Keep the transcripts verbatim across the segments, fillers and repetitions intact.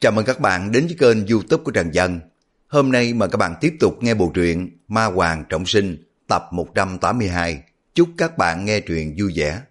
Chào mừng các bạn đến với kênh YouTube của Trần Dân. Hôm nay mời các bạn tiếp tục nghe bộ truyện Ma Hoàng Trọng Sinh tập một trăm tám mươi hai. Chúc các bạn nghe truyện vui vẻ.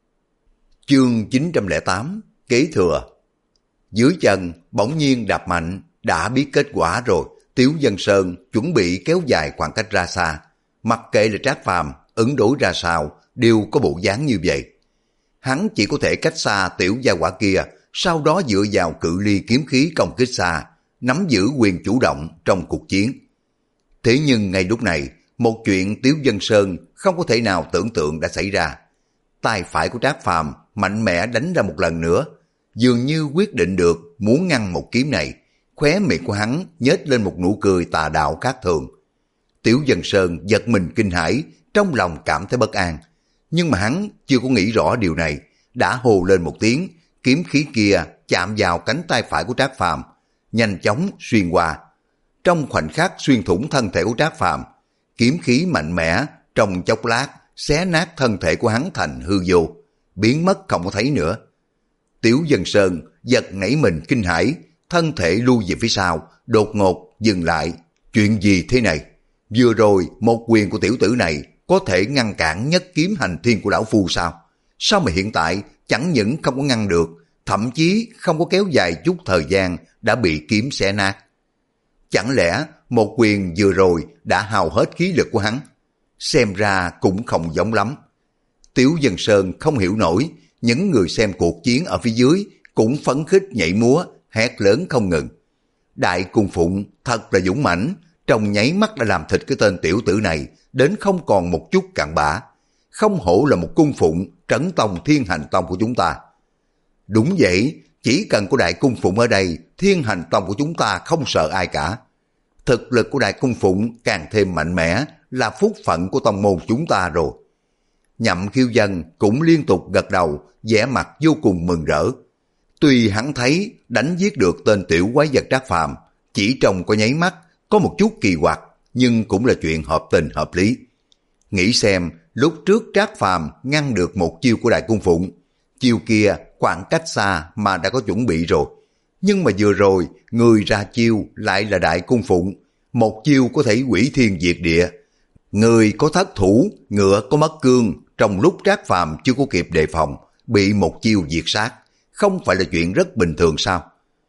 Chương chín trăm lẻ tám, kế thừa. Dưới chân bỗng nhiên đạp mạnh, đã biết kết quả rồi. Tiếu Dân Sơn chuẩn bị kéo dài khoảng cách ra xa. Mặc kệ là Trác Phàm ứng đối ra sao, đều có bộ dáng như vậy. Hắn chỉ có thể cách xa tiểu gia hỏa kia, sau đó dựa vào cự ly kiếm khí công kích xa, nắm giữ quyền chủ động trong cuộc chiến. Thế nhưng ngay lúc này, một chuyện Tiếu Dân Sơn không có thể nào tưởng tượng đã xảy ra. Tay phải của Trác Phàm mạnh mẽ đánh ra một lần nữa, dường như quyết định được muốn ngăn một kiếm này. Khóe miệng của hắn nhếch lên một nụ cười tà đạo khác thường. Tiếu Dân Sơn giật mình kinh hãi, trong lòng cảm thấy bất an. Nhưng mà hắn chưa có nghĩ rõ điều này, đã hô lên một tiếng, kiếm khí kia chạm vào cánh tay phải của Trác Phàm, nhanh chóng xuyên qua. Trong khoảnh khắc xuyên thủng thân thể của Trác Phàm, kiếm khí mạnh mẽ trong chốc lát xé nát thân thể của hắn thành hư vô, biến mất không có thấy nữa. Tiếu Dân Sơn giật nảy mình kinh hãi, thân thể lui về phía sau, đột ngột dừng lại. Chuyện gì thế này? Vừa rồi một quyền của tiểu tử này có thể ngăn cản nhất kiếm hành thiên của lão phu sao? Sao mà hiện tại chẳng những không có ngăn được, thậm chí không có kéo dài chút thời gian đã bị kiếm xé nát? Chẳng lẽ một quyền vừa rồi đã hao hết khí lực của hắn? Xem ra cũng không giống lắm. Tiếu Dân Sơn không hiểu nổi, những người xem cuộc chiến ở phía dưới cũng phấn khích nhảy múa, hét lớn không ngừng. Đại Cung Phụng thật là dũng mãnh, trong nháy mắt đã làm thịt cái tên tiểu tử này đến không còn một chút cặn bã. Không hổ là một cung phụng trấn tông thiên hành tông của chúng ta. Đúng vậy, chỉ cần có Đại Cung Phụng ở đây, thiên hành tông của chúng ta không sợ ai cả. Thực lực của Đại Cung Phụng càng thêm mạnh mẽ là phúc phận của tông môn chúng ta rồi. Nhậm Khiêu Dân cũng liên tục gật đầu, vẻ mặt vô cùng mừng rỡ. Tuy hắn thấy đánh giết được tên tiểu quái vật Trác Phàm chỉ trong có nháy mắt, có một chút kỳ quặc, nhưng cũng là chuyện hợp tình hợp lý. Nghĩ xem, lúc trước Trác Phàm ngăn được một chiêu của Đại Cung Phụng, chiêu kia khoảng cách xa mà đã có chuẩn bị rồi. Nhưng mà vừa rồi, người ra chiêu lại là Đại Cung Phụng, một chiêu có thể hủy thiên diệt địa. Người có thất thủ, ngựa có mất cương, trong lúc Trác Phàm chưa có kịp đề phòng, bị một chiêu diệt sát, không phải là chuyện rất bình thường sao?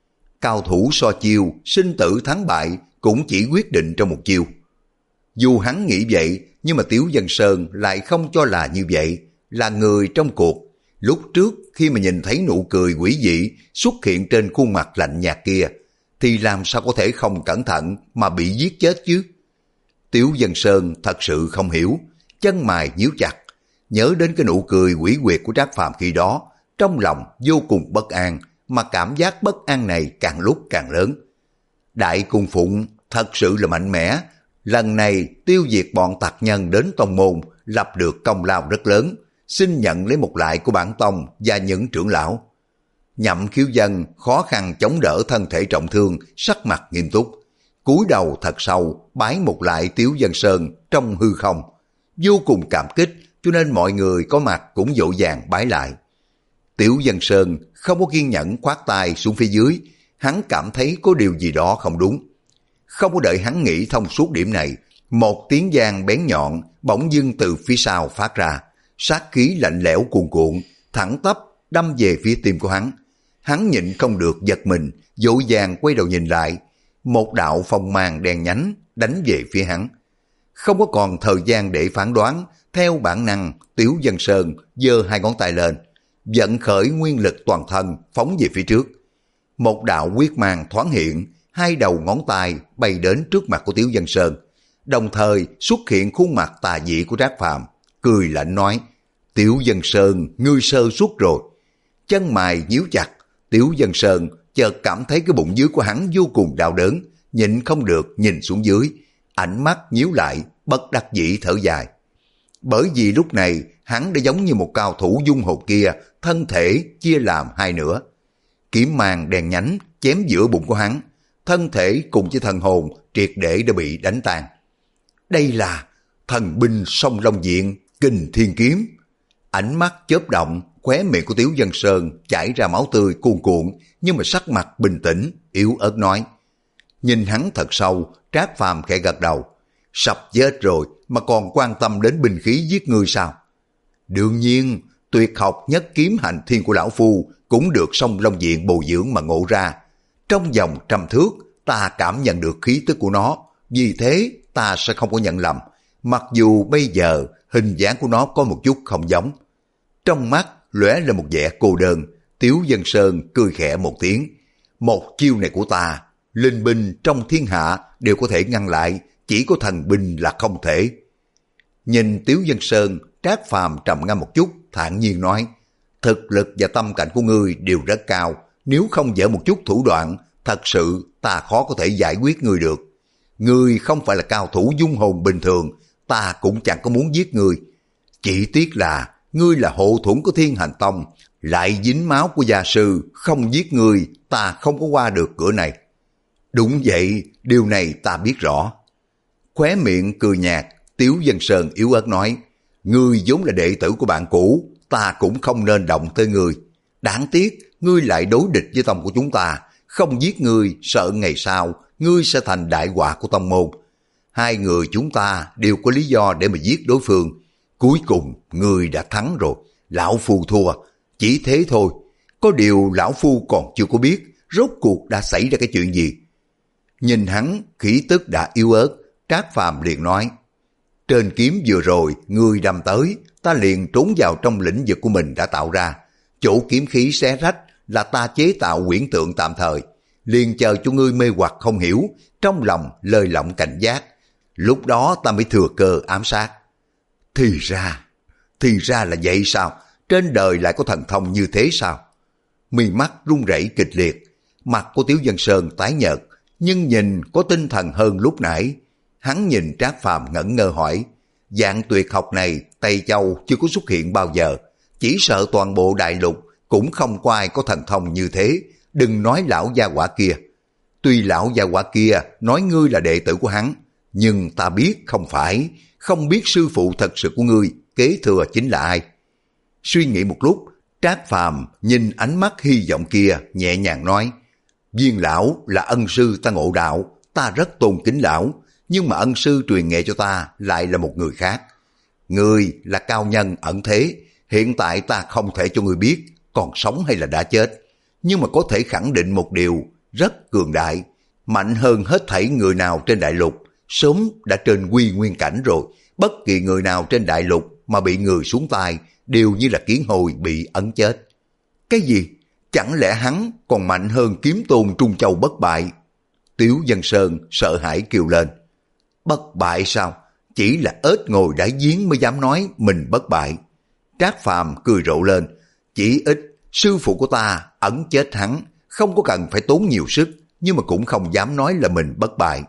Cao thủ so chiêu, sinh tử thắng bại cũng chỉ quyết định trong một chiêu. Dù hắn nghĩ vậy, nhưng mà Tiếu Dân Sơn lại không cho là như vậy, là người trong cuộc. Lúc trước khi mà nhìn thấy nụ cười quỷ dị xuất hiện trên khuôn mặt lạnh nhạt kia, thì làm sao có thể không cẩn thận mà bị giết chết chứ? Tiếu Dân Sơn thật sự không hiểu, chân mày nhíu chặt, nhớ đến cái nụ cười quỷ quyệt của Trác Phàm khi đó, trong lòng vô cùng bất an, mà cảm giác bất an này càng lúc càng lớn. Đại Cung Phụng thật sự là mạnh mẽ, lần này tiêu diệt bọn tặc nhân đến tông môn, lập được công lao rất lớn, xin nhận lấy một lại của bản tông và những trưởng lão. Nhậm Khiếu Dân khó khăn chống đỡ thân thể trọng thương, sắc mặt nghiêm túc, cúi đầu thật sâu bái một lại Tiếu Dân Sơn trong hư không, vô cùng cảm kích, cho nên mọi người có mặt cũng vội vàng bái lại. Tiếu Dân Sơn không có kiên nhẫn khoát tay xuống phía dưới, hắn cảm thấy có điều gì đó không đúng. Không có đợi hắn nghĩ thông suốt điểm này, một tiếng vang bén nhọn bỗng dưng từ phía sau phát ra, sát khí lạnh lẽo cuồn cuộn, thẳng tắp đâm về phía tim của hắn. Hắn nhịn không được giật mình, vội vàng quay đầu nhìn lại, một đạo phong mang đen nhánh đánh về phía hắn. Không có còn thời gian để phán đoán, theo bản năng Tiếu Dân Sơn giơ hai ngón tay lên, vận khởi nguyên lực toàn thân phóng về phía trước. Một đạo quyết mang thoáng hiện, hai đầu ngón tay bay đến trước mặt của Tiếu Dân Sơn, đồng thời xuất hiện khuôn mặt tà dị của Trác Phàm, cười lạnh nói: Tiếu Dân Sơn, ngươi sơ suất rồi. Chân mày nhíu chặt, Tiếu Dân Sơn chợt cảm thấy cái bụng dưới của hắn vô cùng đau đớn, nhịn không được nhìn xuống dưới, ánh mắt nhíu lại, bất đắc dĩ thở dài. Bởi vì lúc này hắn đã giống như một cao thủ dung hồn kia, thân thể chia làm hai nửa. Kiếm mang đèn nhánh chém giữa bụng của hắn, thân thể cùng với thần hồn triệt để đã bị đánh tan. Đây là thần binh song long diện, kình thiên kiếm. Ánh mắt chớp động, khóe miệng của Tiếu Dân Sơn chảy ra máu tươi cuồn cuộn, nhưng mà sắc mặt bình tĩnh, yếu ớt nói. Nhìn hắn thật sâu, Trác Phàm khẽ gật đầu. Sắp chết rồi mà còn quan tâm đến binh khí giết người sao? Đương nhiên, tuyệt học nhất kiếm hành thiên của lão phu cũng được Song Long Viện bồi dưỡng mà ngộ ra. Trong vòng trăm thước, ta cảm nhận được khí tức của nó, vì thế ta sẽ không có nhận lầm, mặc dù bây giờ hình dáng của nó có một chút không giống. Trong mắt lóe lên một vẻ cô đơn, Tiếu Dân Sơn cười khẽ một tiếng. Một chiêu này của ta, linh binh trong thiên hạ đều có thể ngăn lại, chỉ có thần binh là không thể. Nhìn Tiếu Dân Sơn, Trác Phàm trầm ngâm một chút, thản nhiên nói, thực lực và tâm cảnh của ngươi đều rất cao, nếu không dở một chút thủ đoạn, thật sự ta khó có thể giải quyết ngươi được. Ngươi không phải là cao thủ dung hồn bình thường, ta cũng chẳng có muốn giết ngươi. Chỉ tiếc là ngươi là hộ thuẫn của Thiên Hành Tông, lại dính máu của gia sư, không giết ngươi, ta không có qua được cửa này. Đúng vậy, điều này ta biết rõ. Khóe miệng cười nhạt, Tiếu Dân Sơn yếu ớt nói, ngươi vốn là đệ tử của bạn cũ, ta cũng không nên động tới ngươi. Đáng tiếc, ngươi lại đối địch với tông của chúng ta, không giết ngươi, sợ ngày sau, ngươi sẽ thành đại họa của tông môn. Hai người chúng ta đều có lý do để mà giết đối phương. Cuối cùng, ngươi đã thắng rồi, lão phu thua, chỉ thế thôi. Có điều lão phu còn chưa có biết, rốt cuộc đã xảy ra cái chuyện gì. Nhìn hắn, khí tức đã yếu ớt, Trác Phàm liền nói, trên kiếm vừa rồi, ngươi đâm tới, ta liền trốn vào trong lĩnh vực của mình đã tạo ra. Chỗ kiếm khí xé rách là ta chế tạo huyễn tượng tạm thời, liền chờ cho ngươi mê hoặc không hiểu, trong lòng lơi lỏng cảnh giác. Lúc đó ta mới thừa cơ ám sát. Thì ra, thì ra là vậy sao? Trên đời lại có thần thông như thế sao? Mi mắt run rẩy kịch liệt, mặt của Tiếu Dân Sơn tái nhợt, nhưng nhìn có tinh thần hơn lúc nãy. Hắn nhìn Trác Phàm ngẩn ngơ hỏi, dạng tuyệt học này Tây Châu chưa có xuất hiện bao giờ, chỉ sợ toàn bộ đại lục cũng không có ai có thần thông như thế, đừng nói lão gia hỏa kia. Tuy lão gia hỏa kia nói ngươi là đệ tử của hắn, nhưng ta biết không phải, không biết sư phụ thật sự của ngươi kế thừa chính là ai. Suy nghĩ một lúc, Trác Phàm nhìn ánh mắt hy vọng kia, nhẹ nhàng nói, Viên lão là ân sư ta ngộ đạo, ta rất tôn kính lão, nhưng mà ân sư truyền nghề cho ta lại là một người khác. Người là cao nhân ẩn thế, hiện tại ta không thể cho người biết còn sống hay là đã chết, nhưng mà có thể khẳng định một điều rất cường đại, mạnh hơn hết thảy người nào trên đại lục, sớm đã trên quy nguyên cảnh rồi. Bất kỳ người nào trên đại lục mà bị người xuống tay đều như là kiến hồi bị ấn chết. Cái gì? Chẳng lẽ hắn còn mạnh hơn kiếm tôn Trung Châu bất bại? Tiếu Dân Sơn sợ hãi kêu lên. Bất bại sao? Chỉ là ếch ngồi đáy giếng mới dám nói mình bất bại. Trác Phàm cười rộ lên. Chỉ ít sư phụ của ta ẩn chết hắn, không có cần phải tốn nhiều sức, nhưng mà cũng không dám nói là mình bất bại.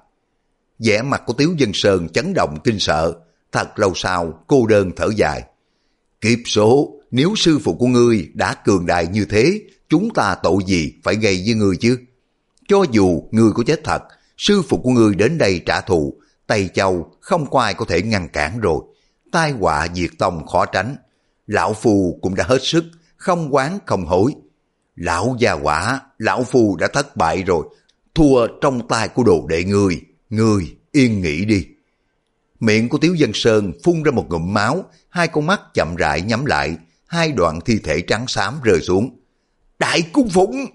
Vẻ mặt của Tiếu Dân Sơn chấn động kinh sợ. Thật lâu sau cô đơn thở dài. Kiếp số, nếu sư phụ của ngươi đã cường đại như thế, chúng ta tội gì phải gây với ngươi chứ? Cho dù ngươi có chết thật, sư phụ của ngươi đến đây trả thù, Tây Châu không có ai có thể ngăn cản rồi. Tai họa diệt tông khó tránh. Lão Phu cũng đã hết sức, không oán không hối. Lão gia quả, lão Phu đã thất bại rồi, thua trong tay của đồ đệ ngươi, ngươi yên nghỉ đi. Miệng của Tiếu Dân Sơn phun ra một ngụm máu, hai con mắt chậm rãi nhắm lại, hai đoạn thi thể trắng xám rơi xuống. Đại cung phụng!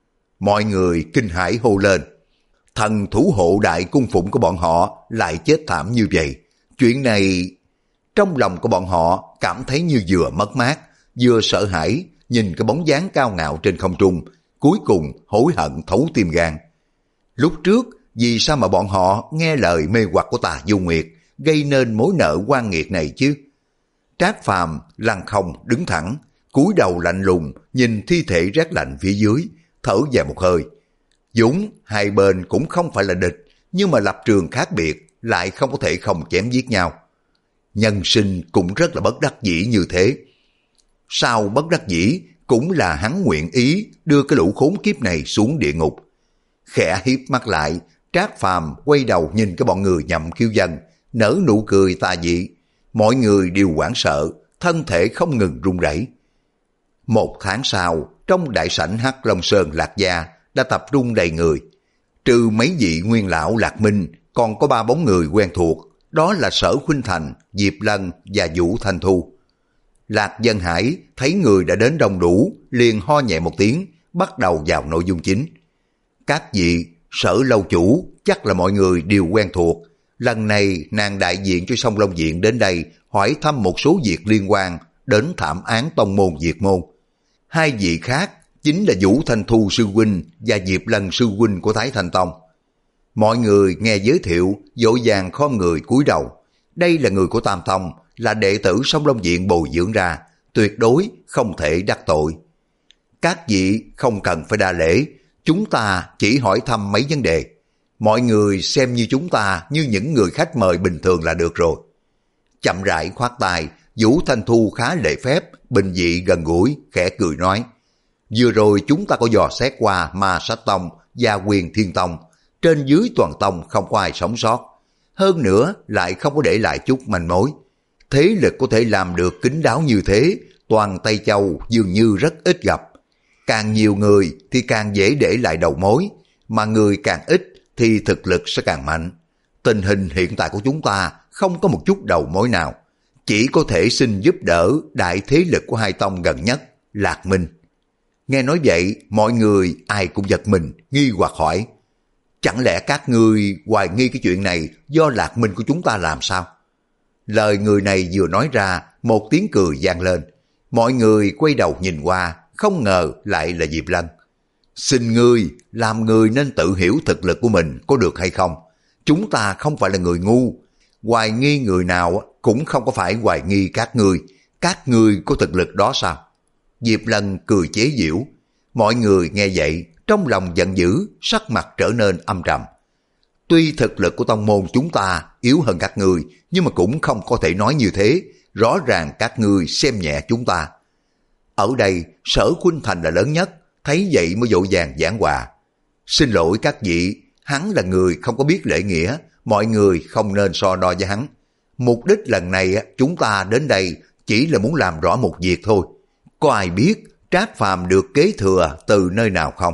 Mọi người kinh hãi hô lên. Thần thủ hộ đại cung phụng của bọn họ lại chết thảm như vậy. Chuyện này... Trong lòng của bọn họ cảm thấy như vừa mất mát, vừa sợ hãi, nhìn cái bóng dáng cao ngạo trên không trung, cuối cùng hối hận thấu tim gan. Lúc trước, vì sao mà bọn họ nghe lời mê hoặc của Tà Du Nguyệt, gây nên mối nợ oan nghiệt này chứ? Trác Phàm lăng không đứng thẳng, cúi đầu lạnh lùng nhìn thi thể rét lạnh phía dưới, thở dài một hơi. Dũng, hai bên cũng không phải là địch, nhưng mà lập trường khác biệt, lại không có thể không chém giết nhau. Nhân sinh cũng rất là bất đắc dĩ như thế. Sau bất đắc dĩ cũng là hắn nguyện ý đưa cái lũ khốn kiếp này xuống địa ngục. Khẽ hiếp mắt lại, Trác Phàm quay đầu nhìn cái bọn người Nhậm Kiêu Dân, nở nụ cười tà dị. Mọi người đều hoảng sợ, thân thể không ngừng run rẩy. Một tháng sau, trong đại sảnh Hắc Long Sơn Lạc Gia, đã tập trung đầy người. Trừ mấy vị nguyên lão Lạc Minh, còn có ba bóng người quen thuộc, đó là Sở Khuynh Thành, Diệp Lân và Vũ Thanh Thu. Lạc Dân Hải thấy người đã đến đông đủ, liền ho nhẹ một tiếng, bắt đầu vào nội dung chính. Các vị, Sở lâu chủ, chắc là mọi người đều quen thuộc. Lần này nàng đại diện cho Song Long Viện đến đây hỏi thăm một số việc liên quan đến thảm án tông môn Diệt Môn. Hai vị khác chính là Vũ Thanh Thu sư huynh và Diệp Lân sư huynh của Thái Thanh Tông. Mọi người nghe giới thiệu, vội vàng khom người cúi đầu. Đây là người của Tam Tông, là đệ tử Song Long Viện bồi dưỡng ra, tuyệt đối không thể đắc tội. Các vị không cần phải đa lễ, chúng ta chỉ hỏi thăm mấy vấn đề. Mọi người xem như chúng ta như những người khách mời bình thường là được rồi. Chậm rãi khoát tay, Vũ Thanh Thu khá lễ phép, bình dị gần gũi, khẽ cười nói. Vừa rồi chúng ta có dò xét qua Ma Sát Tông và Quyền Thiên Tông, trên dưới toàn tông không có ai sống sót. Hơn nữa lại không có để lại chút manh mối. Thế lực có thể làm được kín đáo như thế, toàn Tây Châu dường như rất ít gặp. Càng nhiều người thì càng dễ để lại đầu mối, mà người càng ít thì thực lực sẽ càng mạnh. Tình hình hiện tại của chúng ta không có một chút đầu mối nào, chỉ có thể xin giúp đỡ đại thế lực của hai tông gần nhất, Lạc Minh. Nghe nói vậy, mọi người ai cũng giật mình, nghi hoặc hỏi. Chẳng lẽ các ngươi hoài nghi cái chuyện này do Lạc Minh của chúng ta làm sao? Lời người này vừa nói ra, một tiếng cười vang lên. Mọi người quay đầu nhìn qua, không ngờ lại là Diệp Lân. Xin ngươi, làm người nên tự hiểu thực lực của mình có được hay không. Chúng ta không phải là người ngu. Hoài nghi người nào cũng không có phải hoài nghi các ngươi. Các ngươi có thực lực đó sao? Diệp Lân cười chế giễu. Mọi người nghe vậy, trong lòng giận dữ, sắc mặt trở nên âm trầm. Tuy thực lực của tông môn chúng ta yếu hơn các ngươi, nhưng mà cũng không có thể nói như thế. Rõ ràng các ngươi xem nhẹ chúng ta. Ở đây, Sở Khuynh Thành là lớn nhất, thấy vậy mới vội vàng giảng hòa. Xin lỗi các vị, hắn là người không có biết lễ nghĩa, mọi người không nên so đo với hắn. Mục đích lần này chúng ta đến đây chỉ là muốn làm rõ một việc thôi. Có ai biết Trác Phàm được kế thừa từ nơi nào không?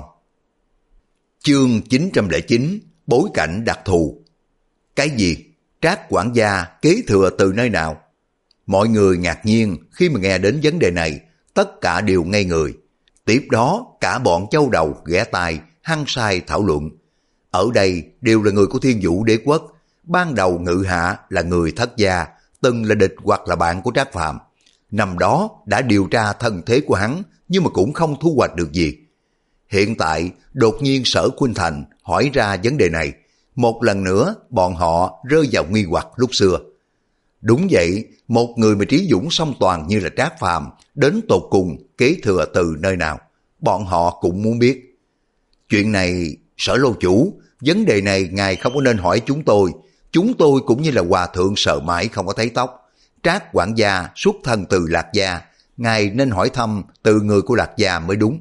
Chương chín trăm lẻ chín, bối cảnh đặc thù. Cái gì? Trác quản gia kế thừa từ nơi nào? Mọi người ngạc nhiên khi mà nghe đến vấn đề này, tất cả đều ngây người. Tiếp đó cả bọn châu đầu ghé tai, hăng say thảo luận. Ở đây đều là người của Thiên Vũ Đế Quốc. Ban đầu Ngự Hạ là người Thất Gia, từng là địch hoặc là bạn của Trác Phàm. Năm đó đã điều tra thân thế của hắn, nhưng mà cũng không thu hoạch được gì. Hiện tại đột nhiên Sở Khuynh Thành hỏi ra vấn đề này, một lần nữa bọn họ rơi vào nghi hoặc lúc xưa. Đúng vậy, một người mà trí dũng song toàn như là Trác Phàm đến tột cùng kế thừa từ nơi nào, bọn họ cũng muốn biết. Chuyện này, Sở lâu chủ, vấn đề này ngài không có nên hỏi chúng tôi. Chúng tôi cũng như là hòa thượng sợ mãi không có thấy tóc. Trác quản gia xuất thân từ Lạc Gia, ngài nên hỏi thăm từ người của Lạc Gia mới đúng.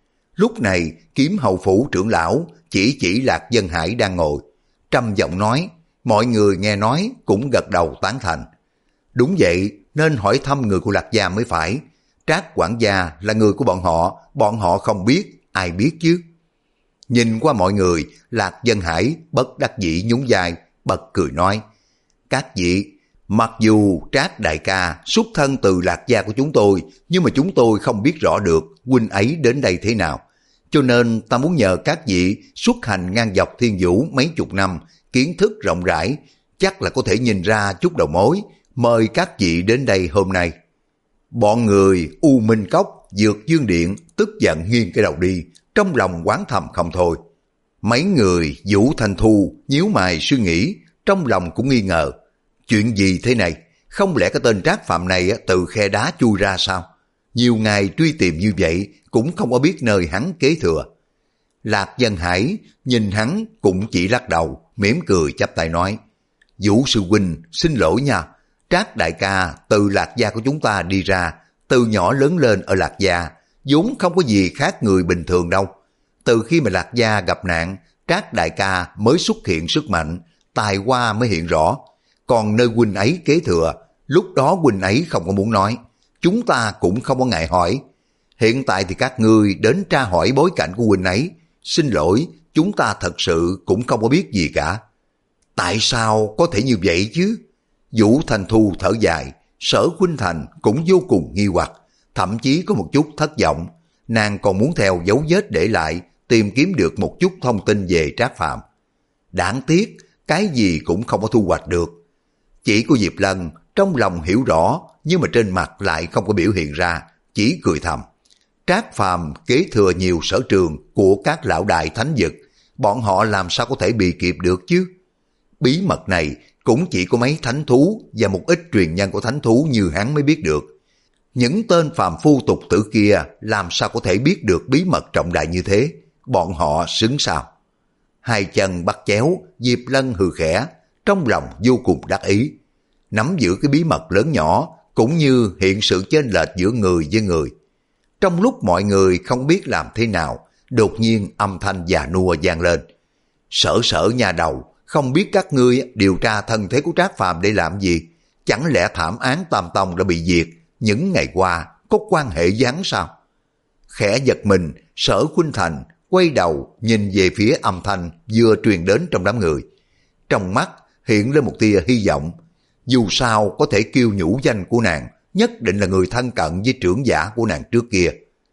Lúc này Kiếm Hầu phủ trưởng lão chỉ chỉ Lạc Dân Hải đang ngồi, trầm giọng nói. Mọi người nghe nói cũng gật đầu tán thành. Đúng vậy, nên hỏi thăm người của Lạc Gia mới phải. Trác quản gia là người của bọn họ, bọn họ không biết, ai biết chứ. Nhìn qua mọi người, Lạc Dân Hải bất đắc dĩ nhún vai, bật cười nói. Các vị, mặc dù Trác đại ca xuất thân từ Lạc Gia của chúng tôi, nhưng mà chúng tôi không biết rõ được huynh ấy đến đây thế nào. Cho nên ta muốn nhờ các vị xuất hành ngang dọc Thiên Vũ mấy chục năm, kiến thức rộng rãi, chắc là có thể nhìn ra chút đầu mối, mời các vị đến đây hôm nay. Bọn người U Minh Cốc, Dược Dương Điện tức giận nghiêng cái đầu đi, trong lòng oán thầm không thôi. Mấy người Vũ Thanh Thu nhíu mày suy nghĩ, trong lòng cũng nghi ngờ. Chuyện gì thế này? Không lẽ cái tên Trác Phàm này từ khe đá chui ra sao? Nhiều ngày truy tìm như vậy cũng không có biết nơi hắn kế thừa. Lạc Dân Hải nhìn hắn cũng chỉ lắc đầu, mỉm cười chắp tay nói. Vũ sư huynh xin lỗi nha, Trác đại ca từ Lạc Gia của chúng ta đi ra, từ nhỏ lớn lên ở Lạc Gia, vốn không có gì khác người bình thường đâu. Từ khi mà Lạc Gia gặp nạn, Trác đại ca mới xuất hiện sức mạnh, tài hoa mới hiện rõ. Còn nơi huynh ấy kế thừa, lúc đó huynh ấy không có muốn nói, chúng ta cũng không có ngại hỏi. Hiện tại thì các ngươi đến tra hỏi bối cảnh của huynh ấy, Xin lỗi, chúng ta thật sự cũng không có biết gì cả. Tại sao có thể như vậy chứ? Vũ Thanh Thu thở dài, Sở Khuynh Thành cũng vô cùng nghi hoặc, thậm chí có một chút thất vọng. Nàng còn muốn theo dấu vết để lại, tìm kiếm được một chút thông tin về Trác Phàm. Đáng tiếc, cái gì cũng không có thu hoạch được. Chỉ có Diệp Lân trong lòng hiểu rõ, nhưng mà trên mặt lại không có biểu hiện ra, chỉ cười thầm. Trác Phàm kế thừa nhiều sở trường của các lão đại thánh vực, bọn họ làm sao có thể bị kịp được chứ? Bí mật này cũng chỉ có mấy thánh thú và một ít truyền nhân của thánh thú như hắn mới biết được. Những tên phàm phu tục tử kia làm sao có thể biết được bí mật trọng đại như thế? Bọn họ xứng sao? Hai chân bắt chéo, Diệp Lân hừ khẽ, trong lòng vô cùng đắc ý. Nắm giữ cái bí mật lớn nhỏ, cũng như hiện sự chênh lệch giữa người với người. Trong lúc mọi người không biết làm thế nào, đột nhiên âm thanh già nua vang lên. Sở sở nhà đầu, không biết các ngươi điều tra thân thế của Trác Phàm để làm gì? Chẳng lẽ thảm án Tam Tông đã bị diệt, những ngày qua có quan hệ gián sao? Khẽ giật mình, Sở Khuynh Thành quay đầu nhìn về phía âm thanh vừa truyền đến trong đám người. Trong mắt hiện lên một tia hy vọng. Dù sao có thể kêu nhũ danh của nàng, nhất định là người thân cận với trưởng giả của nàng trước kia.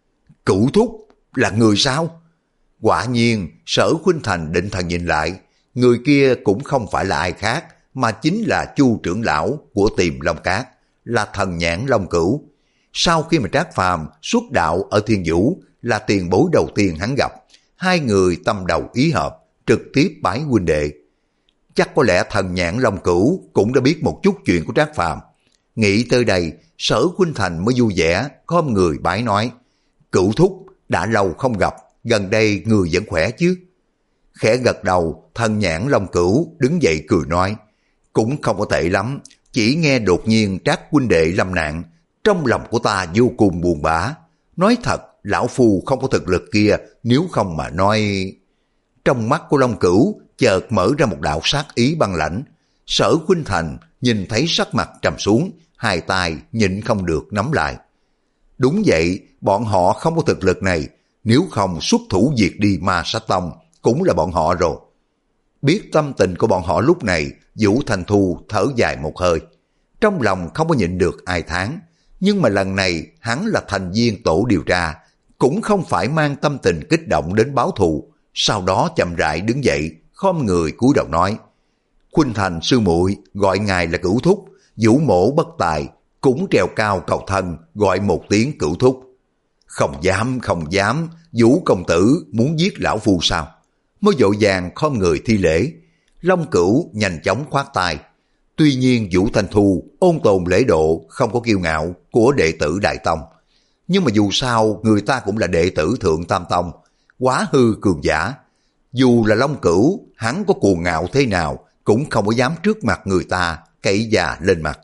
Cửu thúc là người sao? Quả nhiên Sở Khuynh Thành định thần nhìn lại, người kia cũng không phải là ai khác, mà chính là Chu trưởng lão của Tiềm Long Cát, là thần nhãn Long Cửu. Sau khi mà Trác Phàm xuất đạo ở Thiên Vũ, là tiền bối đầu tiên hắn gặp, hai người tâm đầu ý hợp, trực tiếp bái huynh đệ. Chắc có lẽ thần nhãn Long Cửu cũng đã biết một chút chuyện của Trác Phàm. Nghĩ tới đây, Sở Khuynh Thành mới vui vẻ, khom người bái nói, Cửu thúc, đã lâu không gặp, gần đây người vẫn khỏe chứ? Khẽ gật đầu, thần nhãn Long Cửu đứng dậy cười nói, cũng không có tệ lắm, chỉ nghe đột nhiên Trác huynh đệ lâm nạn, trong lòng của ta vô cùng buồn bã. Nói thật, lão phu không có thực lực kia, nếu không mà nói... Trong mắt của Long Cửu chợt mở ra một đạo sát ý băng lãnh. Sở Khuynh Thành nhìn thấy sắc mặt trầm xuống, hai tay nhịn không được nắm lại. Đúng vậy, bọn họ không có thực lực này, nếu không xuất thủ diệt đi Ma Sát Tông cũng là bọn họ rồi. Biết tâm tình của bọn họ lúc này, Vũ Thanh Thu thở dài một hơi. Trong lòng không có nhịn được ai thán, nhưng mà lần này hắn là thành viên tổ điều tra, cũng không phải mang tâm tình kích động đến báo thù. Sau đó chậm rãi đứng dậy, khom người cúi đầu nói, Khuynh Thành sư muội gọi ngài là Cửu thúc, Vũ mổ bất tài, cũng trèo cao cầu thân gọi một tiếng Cửu thúc. Không dám, không dám, Vũ công tử muốn giết lão phu sao? Mới vội vàng khom người thi lễ. Long Cửu nhanh chóng khoát tay. Tuy nhiên Vũ Thanh Thu ôn tồn lễ độ, không có kiêu ngạo của đệ tử Đại Tông. Nhưng mà dù sao người ta cũng là đệ tử Thượng Tam Tông, quá hư cường giả. Dù là Long Cửu, hắn có cuồng ngạo thế nào cũng không có dám trước mặt người ta cậy già lên mặt.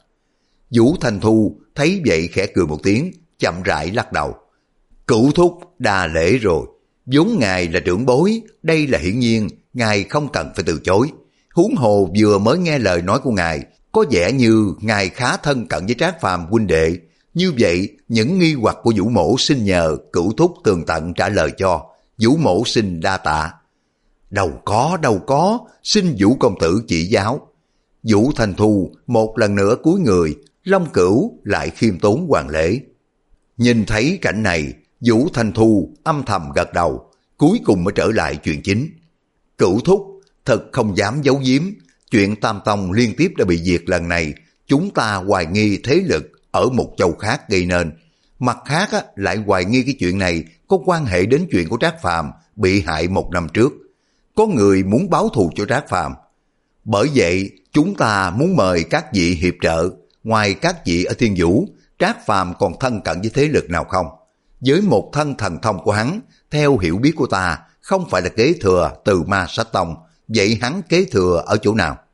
Vũ Thanh Thu thấy vậy khẽ cười một tiếng, chậm rãi lắc đầu. Cửu thúc đa lễ rồi, vốn ngài là trưởng bối, đây là hiển nhiên, ngài không cần phải từ chối. Huống hồ vừa mới nghe lời nói của ngài, có vẻ như ngài khá thân cận với Trác Phàm huynh đệ. Như vậy, những nghi hoặc của Vũ mổ xin nhờ Cửu thúc tường tận trả lời cho. Vũ mổ xin đa tạ. Đâu có, đâu có, xin Vũ công tử chỉ giáo. Vũ Thanh Thu một lần nữa cúi người, Long Cửu lại khiêm tốn hoàn lễ. Nhìn thấy cảnh này, Vũ Thanh Thu âm thầm gật đầu, cuối cùng mới trở lại chuyện chính. Cửu thúc, thật không dám giấu giếm, chuyện Tam Tông liên tiếp đã bị diệt lần này, chúng ta hoài nghi thế lực ở một châu khác gây nên. Mặt khác á, lại hoài nghi cái chuyện này có quan hệ đến chuyện của Trác Phàm bị hại một năm trước. Có người muốn báo thù cho Trác Phàm. Bởi vậy, chúng ta muốn mời các vị hiệp trợ. Ngoài các vị ở Thiên Vũ, Trác Phàm còn thân cận với thế lực nào không? Với một thân thần thông của hắn, theo hiểu biết của ta, không phải là kế thừa từ Ma Sát Tông. Vậy hắn kế thừa ở chỗ nào?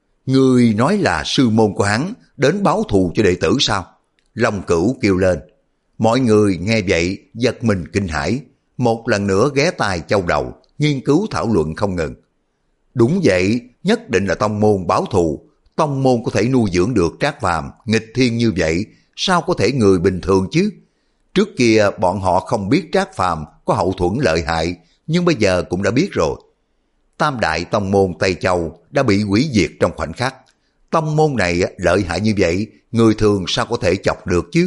Người nói là sư môn của hắn đến báo thù cho đệ tử sao? Long Cửu kêu lên. Mọi người nghe vậy giật mình kinh hãi, một lần nữa ghé tai châu đầu, nghiên cứu thảo luận không ngừng. Đúng vậy, nhất định là tông môn báo thù. Tông môn có thể nuôi dưỡng được Trác Phàm nghịch thiên như vậy, sao có thể người bình thường chứ? Trước kia bọn họ không biết Trác Phàm có hậu thuẫn lợi hại, nhưng bây giờ cũng đã biết rồi. Tam đại tông môn Tây Châu đã bị hủy diệt trong khoảnh khắc. Tông môn này lợi hại như vậy, người thường sao có thể chọc được chứ?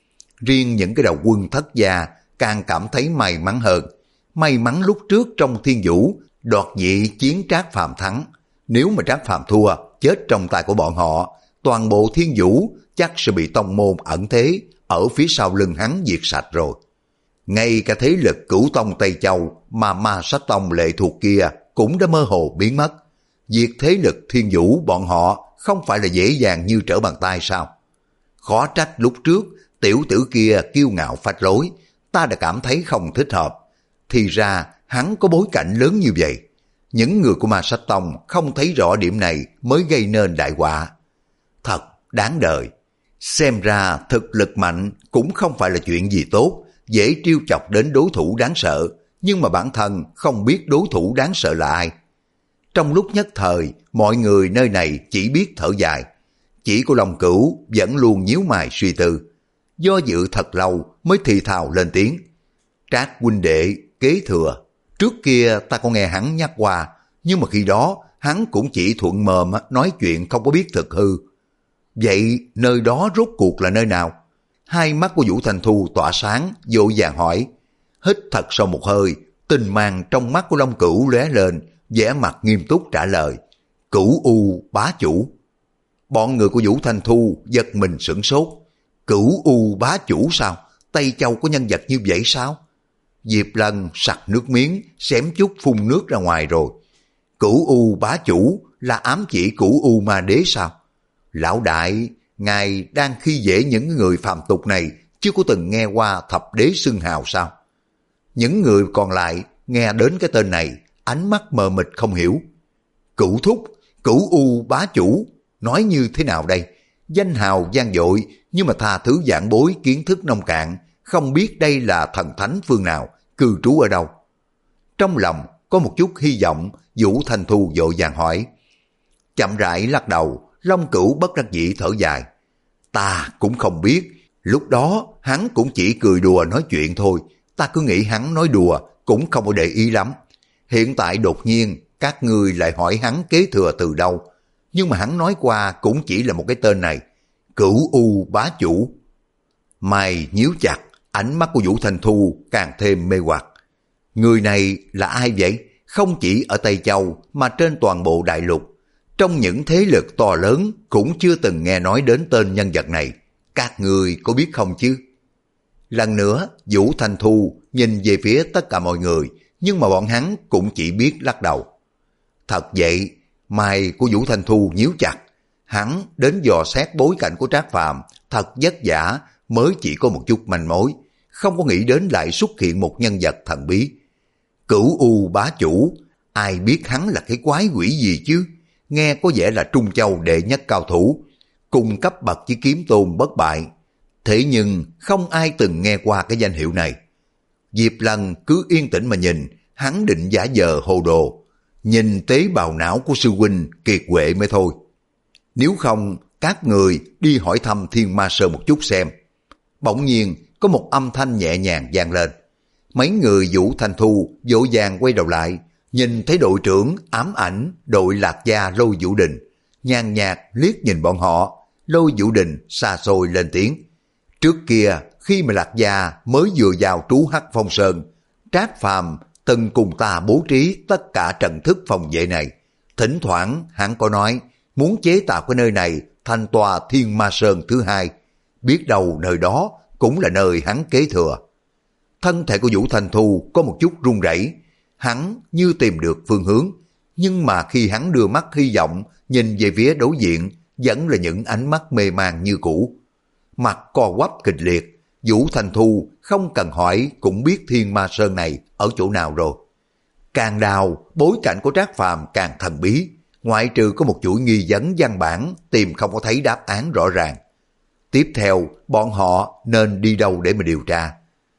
Riêng những cái đầu quân Thất gia càng cảm thấy may mắn hơn. May mắn lúc trước trong Thiên Vũ, đoạt nhị chiến Trác Phàm thắng. Nếu mà Trác Phàm thua, chết trong tay của bọn họ, toàn bộ Thiên Vũ chắc sẽ bị tông môn ẩn thế ở phía sau lưng hắn diệt sạch rồi. Ngay cả thế lực Cửu Tông Tây Châu mà Ma Sát Tông lệ thuộc kia cũng đã mơ hồ biến mất. Diệt thế lực Thiên Vũ bọn họ không phải là dễ dàng như trở bàn tay sao? Khó trách lúc trước tiểu tử kia kiêu ngạo phách lối, ta đã cảm thấy không thích hợp. Thì ra hắn có bối cảnh lớn như vậy. Những người của Ma Sát Tông không thấy rõ điểm này mới gây nên đại họa. Thật đáng đời. Xem ra thực lực mạnh cũng không phải là chuyện gì tốt, dễ trêu chọc đến đối thủ đáng sợ, nhưng mà bản thân không biết đối thủ đáng sợ là ai. Trong lúc nhất thời, mọi người nơi này chỉ biết thở dài. Chỉ có Long Cửu vẫn luôn nhíu mày suy tư. Do dự thật lâu mới thì thào lên tiếng. Trác huynh đệ kế thừa. Trước kia ta có nghe hắn nhắc qua, nhưng mà khi đó hắn cũng chỉ thuận mồm nói chuyện không có biết thực hư. Vậy nơi đó rốt cuộc là nơi nào? Hai mắt của Vũ Thanh Thu tỏa sáng, vội vàng hỏi. Hít thật sâu một hơi, tình mang trong mắt của Long Cửu lóe lên, vẻ mặt nghiêm túc trả lời. Cửu U bá chủ. Bọn người của Vũ Thanh Thu giật mình sửng sốt. Cửu U bá chủ sao? Tây Châu có nhân vật như vậy sao? Diệp Lân sặc nước miếng, xém chút phun nước ra ngoài rồi. Cửu U bá chủ là ám chỉ Cửu U ma đế sao? Lão đại, ngài đang khi dễ những người phàm tục này, chưa có từng nghe qua thập đế xưng hào sao? Những người còn lại nghe đến cái tên này, ánh mắt mờ mịt không hiểu. Cửu thúc, Cửu U bá chủ, nói như thế nào đây? Danh hào vang dội, nhưng mà tha thứ giảng bối kiến thức nông cạn, không biết đây là thần thánh phương nào, cư trú ở đâu. Trong lòng có một chút hy vọng, Vũ Thanh Thu vội vàng hỏi. Chậm rãi lắc đầu, Long Cửu bất đắc dĩ thở dài. Ta cũng không biết, lúc đó hắn cũng chỉ cười đùa nói chuyện thôi, ta cứ nghĩ hắn nói đùa, cũng không có để ý lắm. Hiện tại đột nhiên các người lại hỏi hắn kế thừa từ đâu, nhưng mà hắn nói qua cũng chỉ là một cái tên này, Cửu U bá chủ. Mày nhíu chặt, ánh mắt của Vũ Thanh Thu càng thêm mê hoặc. Người này là ai vậy? Không chỉ ở Tây Châu mà trên toàn bộ đại lục, trong những thế lực to lớn cũng chưa từng nghe nói đến tên nhân vật này. Các người có biết không chứ? Lần nữa, Vũ Thanh Thu nhìn về phía tất cả mọi người, nhưng mà bọn hắn cũng chỉ biết lắc đầu. Thật vậy, mày của Vũ Thanh Thu nhíu chặt. Hắn đến dò xét bối cảnh của Trác Phàm thật vất vả mới chỉ có một chút manh mối, không có nghĩ đến lại xuất hiện một nhân vật thần bí. Cửu U bá chủ, ai biết hắn là cái quái quỷ gì chứ? Nghe có vẻ là Trung Châu đệ nhất cao thủ, cùng cấp bậc với kiếm tôn bất bại. Thế nhưng không ai từng nghe qua cái danh hiệu này. Diệp Lân cứ yên tĩnh mà nhìn, hắn định giả vờ hồ đồ, nhìn tế bào não của sư huynh kiệt quệ mới thôi. Nếu không, các người đi hỏi thăm Thiên Ma Sơn một chút xem. Bỗng nhiên có một âm thanh nhẹ nhàng vang lên. Mấy người Vũ Thanh Thu vội vàng quay đầu lại, nhìn thấy đội trưởng ám ảnh đội Lạc Gia Lôi Vũ Đình, nhàn nhạt liếc nhìn bọn họ. Lôi Vũ Đình xa xôi lên tiếng. Trước kia khi mà Lạc Gia mới vừa vào trú Hắc Phong Sơn, Trác Phàm từng cùng ta bố trí tất cả trận thức phòng vệ này. Thỉnh thoảng hắn có nói muốn chế tạo cái nơi này thành tòa Thiên Ma Sơn thứ hai. Biết đâu nơi đó cũng là nơi hắn kế thừa. Thân thể của Vũ Thanh Thu có một chút run rẩy, hắn như tìm được phương hướng, nhưng mà khi hắn đưa mắt hy vọng nhìn về phía đối diện, vẫn là những ánh mắt mê man như cũ. Mặt co quắp kịch liệt, Vũ Thanh Thu không cần hỏi cũng biết Thiên Ma Sơn này ở chỗ nào rồi. Càng đào, bối cảnh của Trác Phàm càng thần bí, ngoại trừ có một chuỗi nghi vấn văn bản tìm không có thấy đáp án rõ ràng. Tiếp theo, bọn họ nên đi đâu để mà điều tra?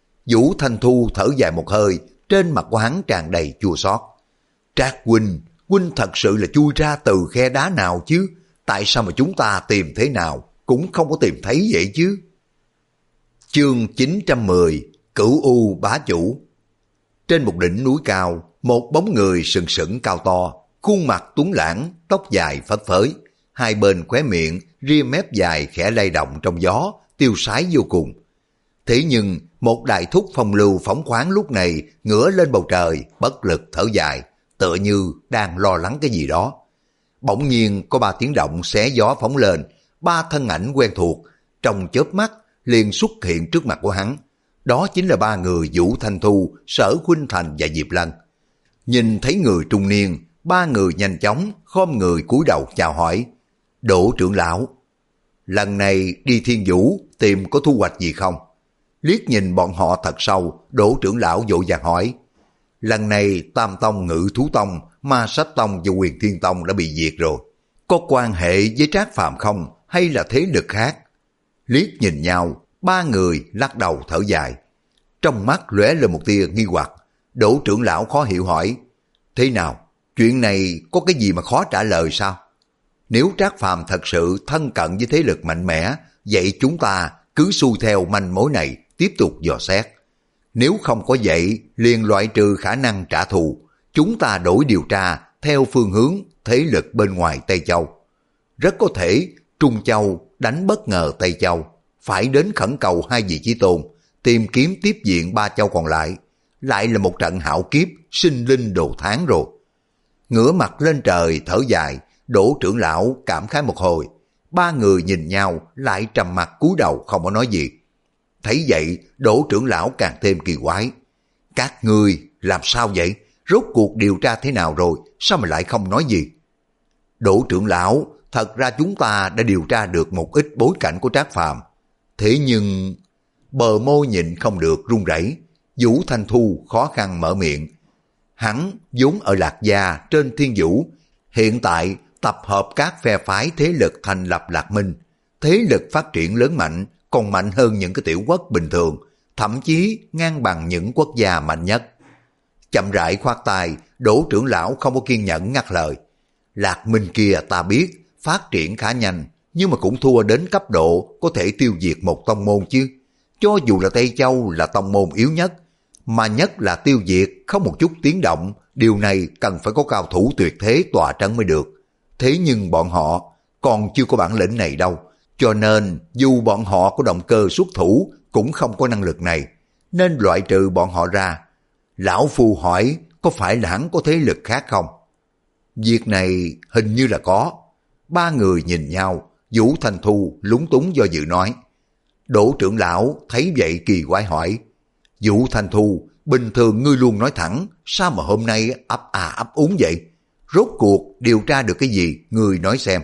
Vũ Thanh Thu thở dài một hơi, trên mặt của hắn tràn đầy chua xót. Trác huynh, huynh thật sự là chui ra từ khe đá nào chứ? Tại sao mà chúng ta tìm thế nào cũng không có tìm thấy vậy chứ? Chương chín trăm mười, Cửu U bá chủ. Trên một đỉnh núi cao, một bóng người sừng sững cao to, khuôn mặt tuấn lãng, tóc dài phất phới, hai bên khóe miệng, ria mép dài khẽ lay động trong gió, tiêu sái vô cùng. Thế nhưng, một đại thúc phong lưu phóng khoáng lúc này ngửa lên bầu trời, bất lực thở dài, tựa như đang lo lắng cái gì đó. Bỗng nhiên có ba tiếng động xé gió phóng lên, ba thân ảnh quen thuộc, trong chớp mắt liền xuất hiện trước mặt của hắn. Đó chính là ba người Vũ Thanh Thu, Sở Khuynh Thành và Diệp Lân. Nhìn thấy người trung niên, ba người nhanh chóng khom người cúi đầu chào hỏi. Đỗ trưởng lão, lần này đi Thiên Vũ tìm có thu hoạch gì không? Liếc nhìn bọn họ thật sâu, Đỗ trưởng lão vội vàng hỏi. Lần này Tam Tông, Ngự Thú Tông, Ma Sách Tông và Quyền Thiên Tông đã bị diệt rồi. Có quan hệ với Trác Phàm không hay là thế lực khác? Liếc nhìn nhau, ba người lắc đầu thở dài. Trong mắt lóe lên một tia nghi hoặc. Đỗ trưởng lão khó hiểu hỏi. Thế nào? Chuyện này có cái gì mà khó trả lời sao? Nếu Trác Phàm thật sự thân cận với thế lực mạnh mẽ, vậy chúng ta cứ xuôi theo manh mối này tiếp tục dò xét. Nếu không có vậy, liền loại trừ khả năng trả thù. Chúng ta đổi điều tra theo phương hướng thế lực bên ngoài Tây Châu. Rất có thể Trung Châu đánh bất ngờ Tây Châu, phải đến khẩn cầu hai vị chí tôn, tìm kiếm tiếp diện ba châu còn lại. Lại là một trận hạo kiếp, sinh linh đồ tháng rồi. Ngửa mặt lên trời thở dài, Đỗ trưởng lão cảm khái một hồi. Ba người nhìn nhau lại trầm mặt cúi đầu không có nói gì. Thấy vậy, Đỗ trưởng lão càng thêm kỳ quái. Các ngươi làm sao vậy? Rốt cuộc điều tra thế nào rồi? Sao mà lại không nói gì? Đỗ trưởng lão, thật ra chúng ta đã điều tra được một ít bối cảnh của Trác Phàm. Thế nhưng... Bờ môi nhịn không được run rẩy. Vũ Thanh Thu khó khăn mở miệng. Hắn vốn ở Lạc Gia trên Thiên Vũ, hiện tại tập hợp các phe phái thế lực thành lập Lạc Minh. Thế lực phát triển lớn mạnh, còn mạnh hơn những cái tiểu quốc bình thường, thậm chí ngang bằng những quốc gia mạnh nhất. Chậm rãi khoát tay, Đỗ trưởng lão không có kiên nhẫn ngắt lời. Lạc Minh kia ta biết, phát triển khá nhanh, nhưng mà cũng thua đến cấp độ có thể tiêu diệt một tông môn chứ. Cho dù là Tây Châu là tông môn yếu nhất, mà nhất là tiêu diệt không một chút tiếng động, điều này cần phải có cao thủ tuyệt thế tọa trấn mới được. Thế nhưng bọn họ còn chưa có bản lĩnh này đâu, cho nên dù bọn họ có động cơ xuất thủ cũng không có năng lực này, nên loại trừ bọn họ ra. Lão Phu hỏi có phải là hắn có thế lực khác không? Việc này hình như là có. Ba người nhìn nhau, Vũ Thanh Thu lúng túng do dự nói. Đỗ trưởng lão thấy vậy kỳ quái hỏi. Vũ Thanh Thu, bình thường ngươi luôn nói thẳng, sao mà hôm nay ấp à ấp úng vậy? Rốt cuộc điều tra được cái gì, ngươi nói xem.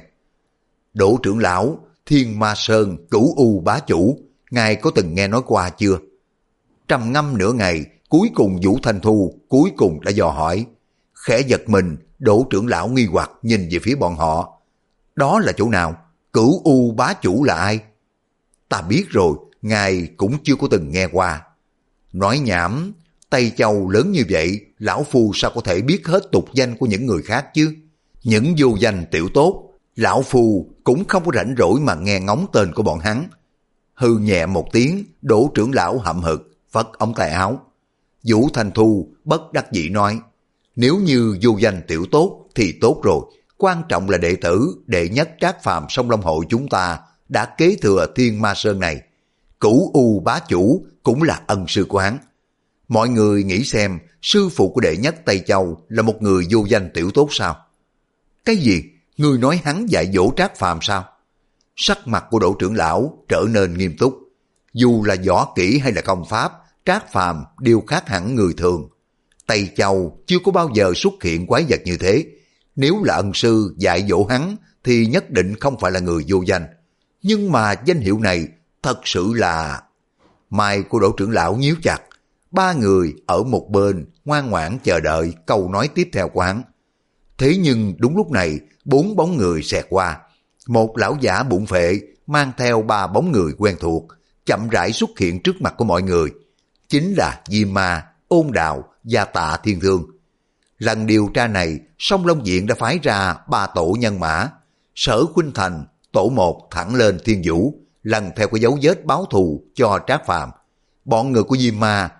Đỗ trưởng lão, Thiên Ma Sơn Cửu U bá chủ, ngài có từng nghe nói qua chưa? Trầm ngâm nửa ngày, cuối cùng Vũ Thanh Thu cuối cùng đã dò hỏi. Khẽ giật mình, Đỗ trưởng lão nghi hoặc nhìn về phía bọn họ. Đó là chỗ nào? Cửu U bá chủ là ai? Ta biết rồi, ngài cũng chưa có từng nghe qua. Nói nhảm, Tây Châu lớn như vậy, lão Phu sao có thể biết hết tục danh của những người khác chứ? Những vô danh tiểu tốt, lão Phu cũng không có rảnh rỗi mà nghe ngóng tên của bọn hắn. Hư nhẹ một tiếng, Đỗ trưởng lão hậm hực, phất ống tay áo. Vũ Thanh Thu bất đắc dĩ nói, nếu như vô danh tiểu tốt thì tốt rồi, quan trọng là đệ tử đệ nhất Trác Phàm Sông Long Hội chúng ta đã kế thừa Thiên Ma Sơn này. Cửu U bá chủ cũng là ân sư của hắn. Mọi người nghĩ xem, sư phụ của đệ nhất Tây Châu là một người vô danh tiểu tốt sao? Cái gì? Người nói hắn dạy dỗ Trác Phàm sao? Sắc mặt của Đỗ trưởng lão trở nên nghiêm túc. Dù là võ kỹ hay là công pháp, Trác Phàm đều khác hẳn người thường. Tây Châu chưa có bao giờ xuất hiện quái vật như thế. Nếu là ân sư dạy dỗ hắn thì nhất định không phải là người vô danh. Nhưng mà danh hiệu này thật sự là... Mai của Đỗ trưởng lão nhíu chặt. Ba người ở một bên ngoan ngoãn chờ đợi câu nói tiếp theo của hắn. Thế nhưng đúng lúc này, bốn bóng người xẹt qua. Một lão giả bụng phệ mang theo ba bóng người quen thuộc, chậm rãi xuất hiện trước mặt của mọi người. Chính là Diêm Ma, Ôn Đào và Tạ Thiên Thương. Lần điều tra này, Sông Long Viện đã phái ra ba tổ nhân mã. Sở Khuynh Thành, tổ một thẳng lên Thiên Vũ, lần theo cái dấu vết báo thù cho Trác Phàm. Bọn người của Diêm Ma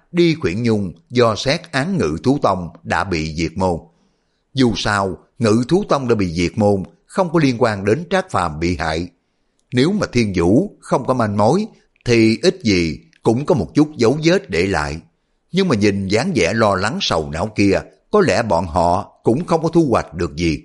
đi khuyển nhung do xét án Ngự Thú Tông đã bị diệt môn. Dù sao, Ngự Thú Tông đã bị diệt môn, không có liên quan đến Trác Phàm bị hại. Nếu mà Thiên Vũ không có manh mối, thì ít gì cũng có một chút dấu vết để lại. Nhưng mà nhìn dáng vẻ lo lắng sầu não kia, có lẽ bọn họ cũng không có thu hoạch được gì.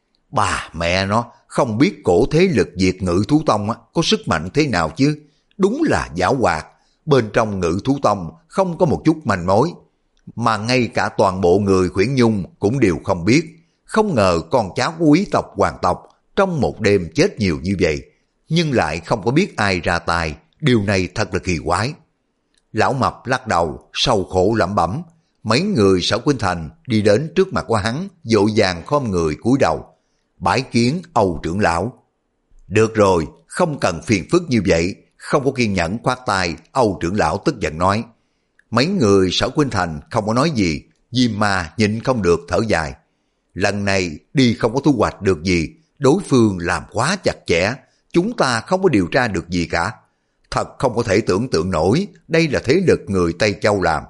Bà mẹ nó, không biết cổ thế lực diệt Ngự Thú Tông có sức mạnh thế nào chứ. Đúng là giảo hoạt, bên trong Ngự Thú Tông không có một chút manh mối. Mà ngay cả toàn bộ người khuyển nhung cũng đều không biết. Không ngờ con cháu của quý tộc hoàng tộc trong một đêm chết nhiều như vậy, nhưng lại không có biết ai ra tay. Điều này thật là kỳ quái. Lão Mập lắc đầu, sầu khổ lẩm bẩm. Mấy người Sở Khuynh Thành đi đến trước mặt của hắn, vội vàng khom người cúi đầu bái kiến Âu trưởng lão. Được rồi, không cần phiền phức như vậy. Không có kiên nhẫn khoát tay, Âu trưởng lão tức giận nói. Mấy người Sở Khuynh Thành không có nói gì, Diêm Ma nhịn không được thở dài. Lần này đi không có thu hoạch được gì, đối phương làm quá chặt chẽ, chúng ta không có điều tra được gì cả. Thật không có thể tưởng tượng nổi, đây là thế lực người Tây Châu làm.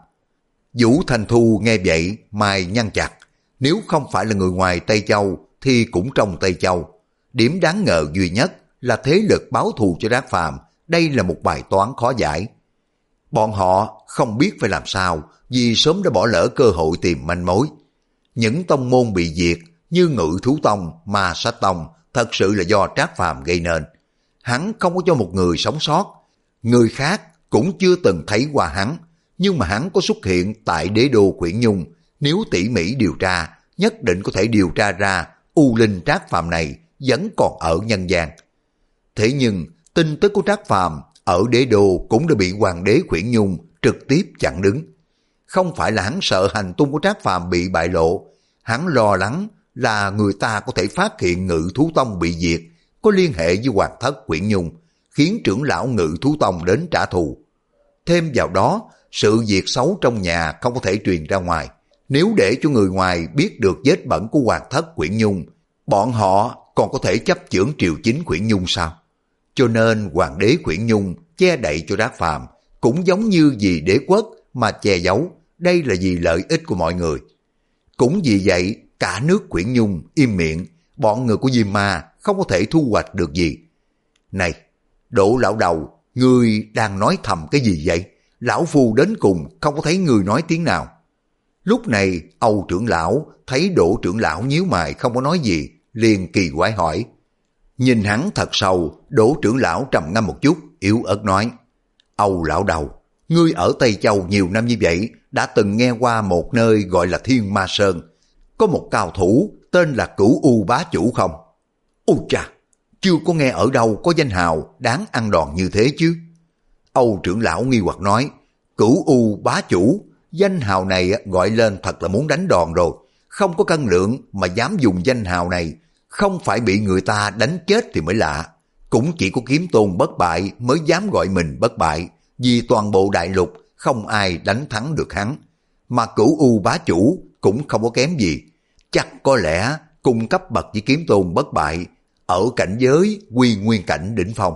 Vũ Thanh Thu nghe vậy, mày nhăn chặt. Nếu không phải là người ngoài Tây Châu, thì cũng trong Tây Châu. Điểm đáng ngờ duy nhất là thế lực báo thù cho Trác Phàm. Đây là một bài toán khó giải. Bọn họ không biết phải làm sao, vì sớm đã bỏ lỡ cơ hội tìm manh mối. Những tông môn bị diệt như Ngự Thú Tông, Ma Sát Tông thật sự là do Trác Phàm gây nên. Hắn không có cho một người sống sót. Người khác cũng chưa từng thấy qua hắn, nhưng mà hắn có xuất hiện tại đế đô Khuyển Nhung. Nếu tỉ mỉ điều tra, nhất định có thể điều tra ra U Linh Trác Phàm này vẫn còn ở nhân gian. Thế nhưng tin tức của Trác Phàm ở đế đô cũng đã bị hoàng đế Khuyển Nhung trực tiếp chặn đứng. Không phải là hắn sợ hành tung của Trác Phàm bị bại lộ, hắn lo lắng là người ta có thể phát hiện Ngự Thú Tông bị diệt, có liên hệ với hoàng thất Khuyển Nhung, khiến trưởng lão Ngự Thú Tông đến trả thù. Thêm vào đó, sự việc xấu trong nhà không có thể truyền ra ngoài. Nếu để cho người ngoài biết được vết bẩn của hoàng thất Khuyển Nhung, bọn họ còn có thể chấp chưởng triều chính Khuyển Nhung sao? Cho nên hoàng đế Khuyển Nhung che đậy cho Trác Phàm cũng giống như vì đế quốc mà che giấu, đây là vì lợi ích của mọi người. Cũng vì vậy, cả nước Khuyển Nhung im miệng, bọn người của Diêm Ma không có thể thu hoạch được gì. Này, Đỗ lão đầu, ngươi đang nói thầm cái gì vậy? Lão phu đến cùng không có thấy ngươi nói tiếng nào. Lúc này, Âu trưởng lão thấy Đỗ trưởng lão nhíu mày không có nói gì, liền kỳ quái hỏi. Nhìn hắn thật sâu, Đỗ trưởng lão trầm ngâm một chút, yếu ớt nói. Âu lão đầu, ngươi ở Tây Châu nhiều năm như vậy, đã từng nghe qua một nơi gọi là Thiên Ma Sơn. Có một cao thủ tên là Cửu U bá chủ không? Ôi chà, chưa có nghe ở đâu có danh hào đáng ăn đòn như thế chứ. Âu trưởng lão nghi hoặc nói. Cửu U bá chủ, danh hào này gọi lên thật là muốn đánh đòn rồi. Không có cân lượng mà dám dùng danh hào này, không phải bị người ta đánh chết thì mới lạ. Cũng chỉ có Kiếm Tôn bất bại mới dám gọi mình bất bại, vì toàn bộ đại lục không ai đánh thắng được hắn. Mà Cửu U bá chủ cũng không có kém gì, chắc có lẽ cùng cấp bậc với Kiếm Tôn bất bại, ở cảnh giới quy nguyên cảnh đỉnh phong.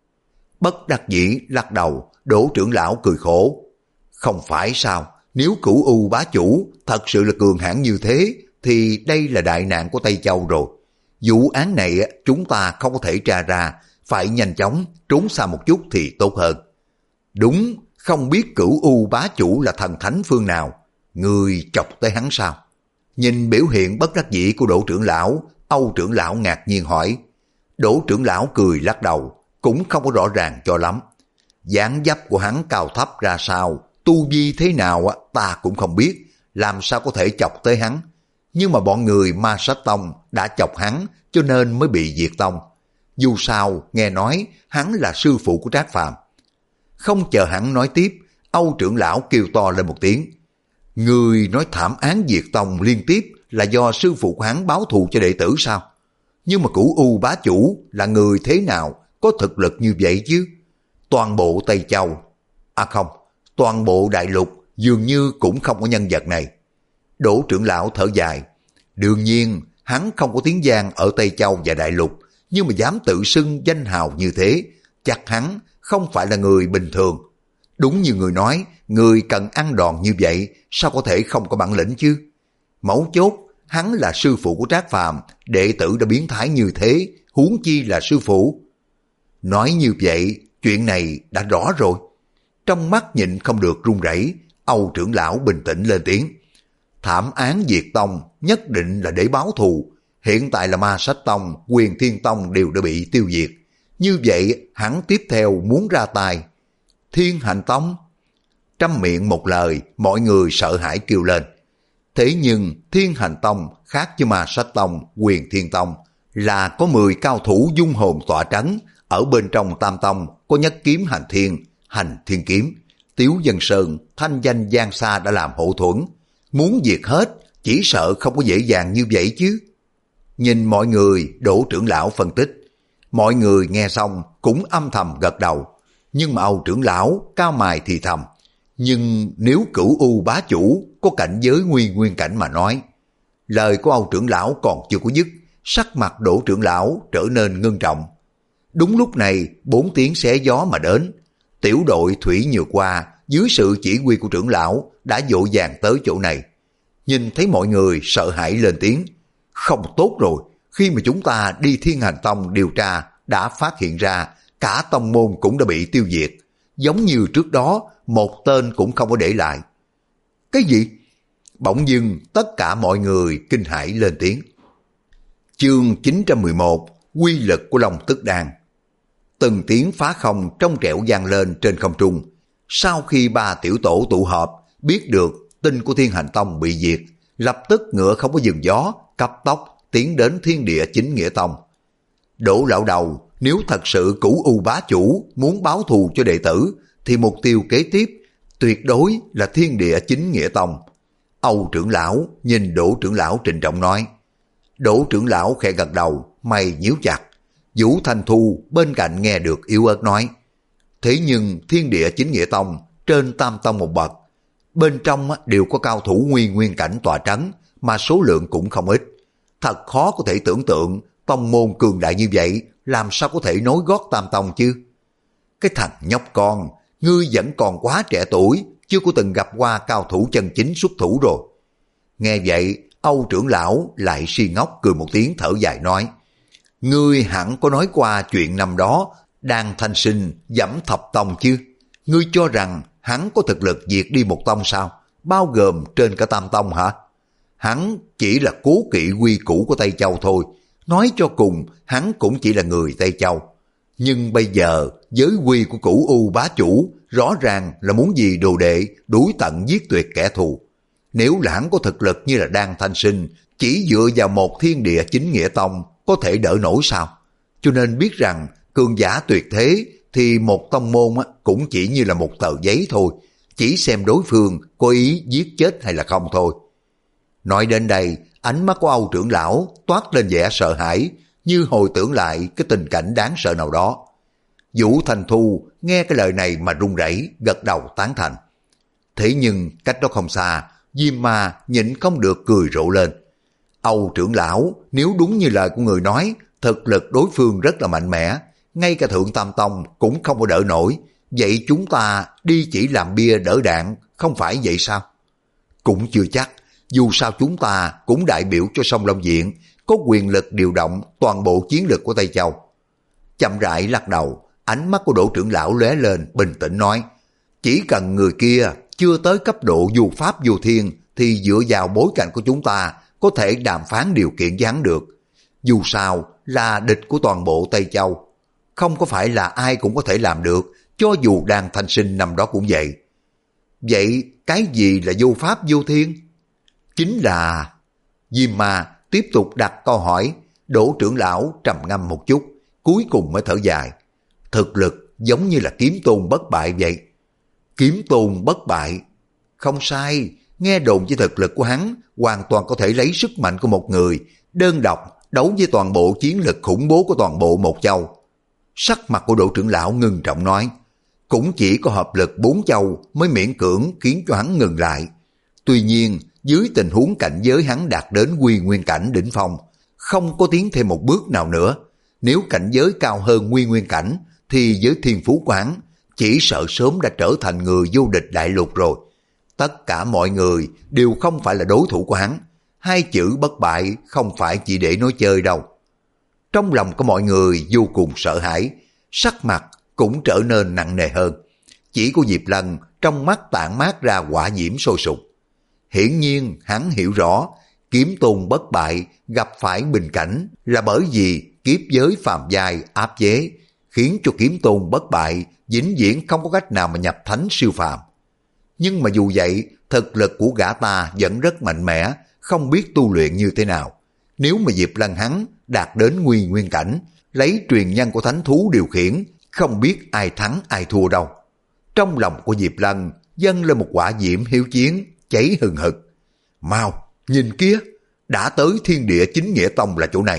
Bất đắc dĩ lắc đầu, Đỗ trưởng lão cười khổ. Không phải sao, nếu Cửu U bá chủ thật sự là cường hãn như thế, thì đây là đại nạn của Tây Châu rồi. Vụ án này chúng ta không có thể tra ra, phải nhanh chóng trốn xa một chút thì tốt hơn. Đúng, không biết Cửu U bá chủ là thần thánh phương nào, người chọc tới hắn sao? Nhìn biểu hiện bất đắc dĩ của Đỗ trưởng lão, Âu trưởng lão ngạc nhiên hỏi. Đỗ trưởng lão cười lắc đầu, cũng không có rõ ràng cho lắm. Dáng dấp của hắn cao thấp ra sao, tu vi thế nào ta cũng không biết, làm sao có thể chọc tới hắn. Nhưng mà bọn người Ma Sát Tông đã chọc hắn cho nên mới bị diệt tông. Dù sao nghe nói hắn là sư phụ của Trác Phàm. Không chờ hắn nói tiếp, Âu trưởng lão kêu to lên một tiếng. Người nói thảm án diệt tông liên tiếp là do sư phụ của hắn báo thù cho đệ tử sao? Nhưng mà Cửu U bá chủ là người thế nào có thực lực như vậy chứ? Toàn bộ Tây Châu, à không, toàn bộ đại lục dường như cũng không có nhân vật này. Đỗ trưởng lão thở dài. Đương nhiên hắn không có tiếng vang ở Tây Châu và đại lục, nhưng mà dám tự xưng danh hào như thế, chắc hắn không phải là người bình thường. Đúng như người nói, Người cần ăn đòn như vậy, sao có thể không có bản lĩnh chứ? Mấu chốt, hắn là sư phụ của Trác Phàm, đệ tử đã biến thái như thế, huống chi là sư phụ. Nói như vậy, chuyện này đã rõ rồi. Trong mắt nhịn không được run rẩy, Âu trưởng lão bình tĩnh lên tiếng. Thảm án diệt tông nhất định là để báo thù. Hiện tại là Ma Sách Tông, Quyền Thiên Tông đều đã bị tiêu diệt. Như vậy hắn tiếp theo muốn ra tay. Thiên Hành Tông? Trăm miệng một lời, mọi người sợ hãi kêu lên. Thế nhưng Thiên Hành Tông khác với Ma Sách Tông, Quyền Thiên Tông là có mười cao thủ dung hồn tọa trấn. Ở bên trong Tam Tông có Nhất Kiếm Hành Thiên, Hành Thiên Kiếm, Tiếu Dân Sơn, thanh danh Giang Sa đã làm hậu thuẫn. Muốn diệt hết, chỉ sợ không có dễ dàng như vậy chứ. Nhìn mọi người, Đỗ trưởng lão phân tích. Mọi người nghe xong cũng âm thầm gật đầu. Nhưng mà Âu trưởng lão cao mày thì thầm. Nhưng nếu Cửu U bá chủ có cảnh giới nguyên nguyên cảnh mà nói. Lời của Âu trưởng lão còn chưa có dứt, sắc mặt Đỗ trưởng lão trở nên ngưng trọng. Đúng lúc này, bốn tiếng xé gió mà đến. Tiểu đội Thủy Nhược Hoa dưới sự chỉ huy của trưởng lão đã vội vàng tới chỗ này. Nhìn thấy mọi người sợ hãi lên tiếng. Không tốt rồi, khi mà chúng ta đi Thiên Hành Tông điều tra đã phát hiện ra cả tông môn cũng đã bị tiêu diệt. Giống như trước đó, một tên cũng không có để lại. Cái gì? Bỗng dưng tất cả mọi người kinh hãi lên tiếng. Chương chín trăm mười một, quy lực của Long Tức Đan. Từng tiếng phá không trong trẻo vang lên trên không trung. Sau khi ba tiểu tổ tụ họp, biết được tin của Thiên Hành Tông bị diệt, lập tức ngựa không có dừng gió, cấp tốc tiến đến Thiên Địa Chính Nghĩa Tông. Đỗ lão đầu, nếu thật sự Cửu U bá chủ muốn báo thù cho đệ tử, thì mục tiêu kế tiếp tuyệt đối là Thiên Địa Chính Nghĩa Tông. Âu trưởng lão nhìn Đỗ trưởng lão trịnh trọng nói. Đỗ trưởng lão khẽ gật đầu, mày nhíu chặt. Vũ Thanh Thu bên cạnh nghe được yếu ớt nói. Thế nhưng Thiên Địa Chính Nghĩa Tông trên Tam Tông một bậc, bên trong đều có cao thủ nguyên nguyên cảnh tọa trấn, mà số lượng cũng không ít. Thật khó có thể tưởng tượng tông môn cường đại như vậy làm sao có thể nối gót Tam Tông chứ. Cái thằng nhóc con, ngươi vẫn còn quá trẻ tuổi, chưa có từng gặp qua cao thủ chân chính xuất thủ rồi. Nghe vậy, Âu trưởng lão lại si ngốc cười một tiếng thở dài nói. Ngươi hẳn có nói qua chuyện năm đó Đan Thanh Sinh dẫm thập tông chứ. Ngươi cho rằng hắn có thực lực diệt đi một tông sao? Bao gồm trên cả Tam Tông hả? Hắn chỉ là cố kỵ quy củ của Tây Châu thôi. Nói cho cùng, hắn cũng chỉ là người Tây Châu. Nhưng bây giờ, giới quy của Cửu U bá chủ rõ ràng là muốn gì đồ đệ đuổi tận giết tuyệt kẻ thù. Nếu là hắn có thực lực như là Đan Thanh Sinh, chỉ dựa vào một Thiên Địa Chính Nghĩa Tông có thể đỡ nổi sao? Cho nên biết rằng cường giả tuyệt thế thì một tông môn cũng chỉ như là một tờ giấy thôi, chỉ xem đối phương có ý giết chết hay là không thôi. Nói đến đây, ánh mắt của Âu trưởng lão toát lên vẻ sợ hãi, như hồi tưởng lại cái tình cảnh đáng sợ nào đó. Vũ Thanh Thu nghe cái lời này mà run rẩy, gật đầu tán thành. Thế nhưng cách đó không xa, Diêm Ma nhịn không được cười rộ lên. Âu trưởng lão, nếu đúng như lời của người nói, thực lực đối phương rất là mạnh mẽ, ngay cả Thượng Tam Tông cũng không có đỡ nổi. Vậy chúng ta đi chỉ làm bia đỡ đạn, không phải vậy sao? Cũng chưa chắc, dù sao chúng ta cũng đại biểu cho Sông Long Viện, có quyền lực điều động toàn bộ chiến lực của Tây Châu. Chậm rãi lắc đầu, ánh mắt của Đỗ trưởng lão lóe lên, bình tĩnh nói. Chỉ cần người kia chưa tới cấp độ dù pháp vô thiên, thì dựa vào bối cảnh của chúng ta có thể đàm phán điều kiện với hắn được. Dù sao là địch của toàn bộ Tây Châu, không có phải là ai cũng có thể làm được, cho dù Đan Thanh Sinh năm đó cũng vậy. Vậy cái gì là vô pháp vô thiên? Chính là... Diêm Ma tiếp tục đặt câu hỏi. Đỗ trưởng lão trầm ngâm một chút, cuối cùng mới thở dài. Thực lực giống như là Kiếm Tôn bất bại vậy. Kiếm Tôn bất bại? Không sai, nghe đồn với thực lực của hắn hoàn toàn có thể lấy sức mạnh của một người đơn độc đấu với toàn bộ chiến lực khủng bố của toàn bộ một châu. Sắc mặt của Đỗ trưởng lão ngưng trọng nói, cũng chỉ có hợp lực bốn châu mới miễn cưỡng khiến cho hắn ngừng lại. Tuy nhiên, dưới tình huống cảnh giới hắn đạt đến quy nguyên cảnh đỉnh phong, không có tiến thêm một bước nào nữa. Nếu cảnh giới cao hơn quy nguyên cảnh, thì với thiên phú của hắn, chỉ sợ sớm đã trở thành người vô địch đại lục rồi. Tất cả mọi người đều không phải là đối thủ của hắn. Hai chữ bất bại không phải chỉ để nói chơi đâu. Trong lòng của mọi người vô cùng sợ hãi, sắc mặt cũng trở nên nặng nề hơn. Chỉ có Diệp Lân trong mắt tản mát ra hỏa diễm sôi sục. Hiển nhiên hắn hiểu rõ, kiếm tôn bất bại gặp phải bình cảnh là bởi vì kiếp giới phàm giai áp chế, khiến cho kiếm tôn bất bại vĩnh viễn không có cách nào mà nhập thánh siêu phàm. Nhưng mà dù vậy, thực lực của gã ta vẫn rất mạnh mẽ, không biết tu luyện như thế nào. Nếu mà Diệp Lân hắn đạt đến nguy nguyên cảnh, lấy truyền nhân của thánh thú điều khiển, không biết ai thắng ai thua đâu. Trong lòng của Diệp Lân dâng lên một quả diễm hiếu chiến, cháy hừng hực. Mau, nhìn kia, đã tới thiên địa chính nghĩa tông là chỗ này.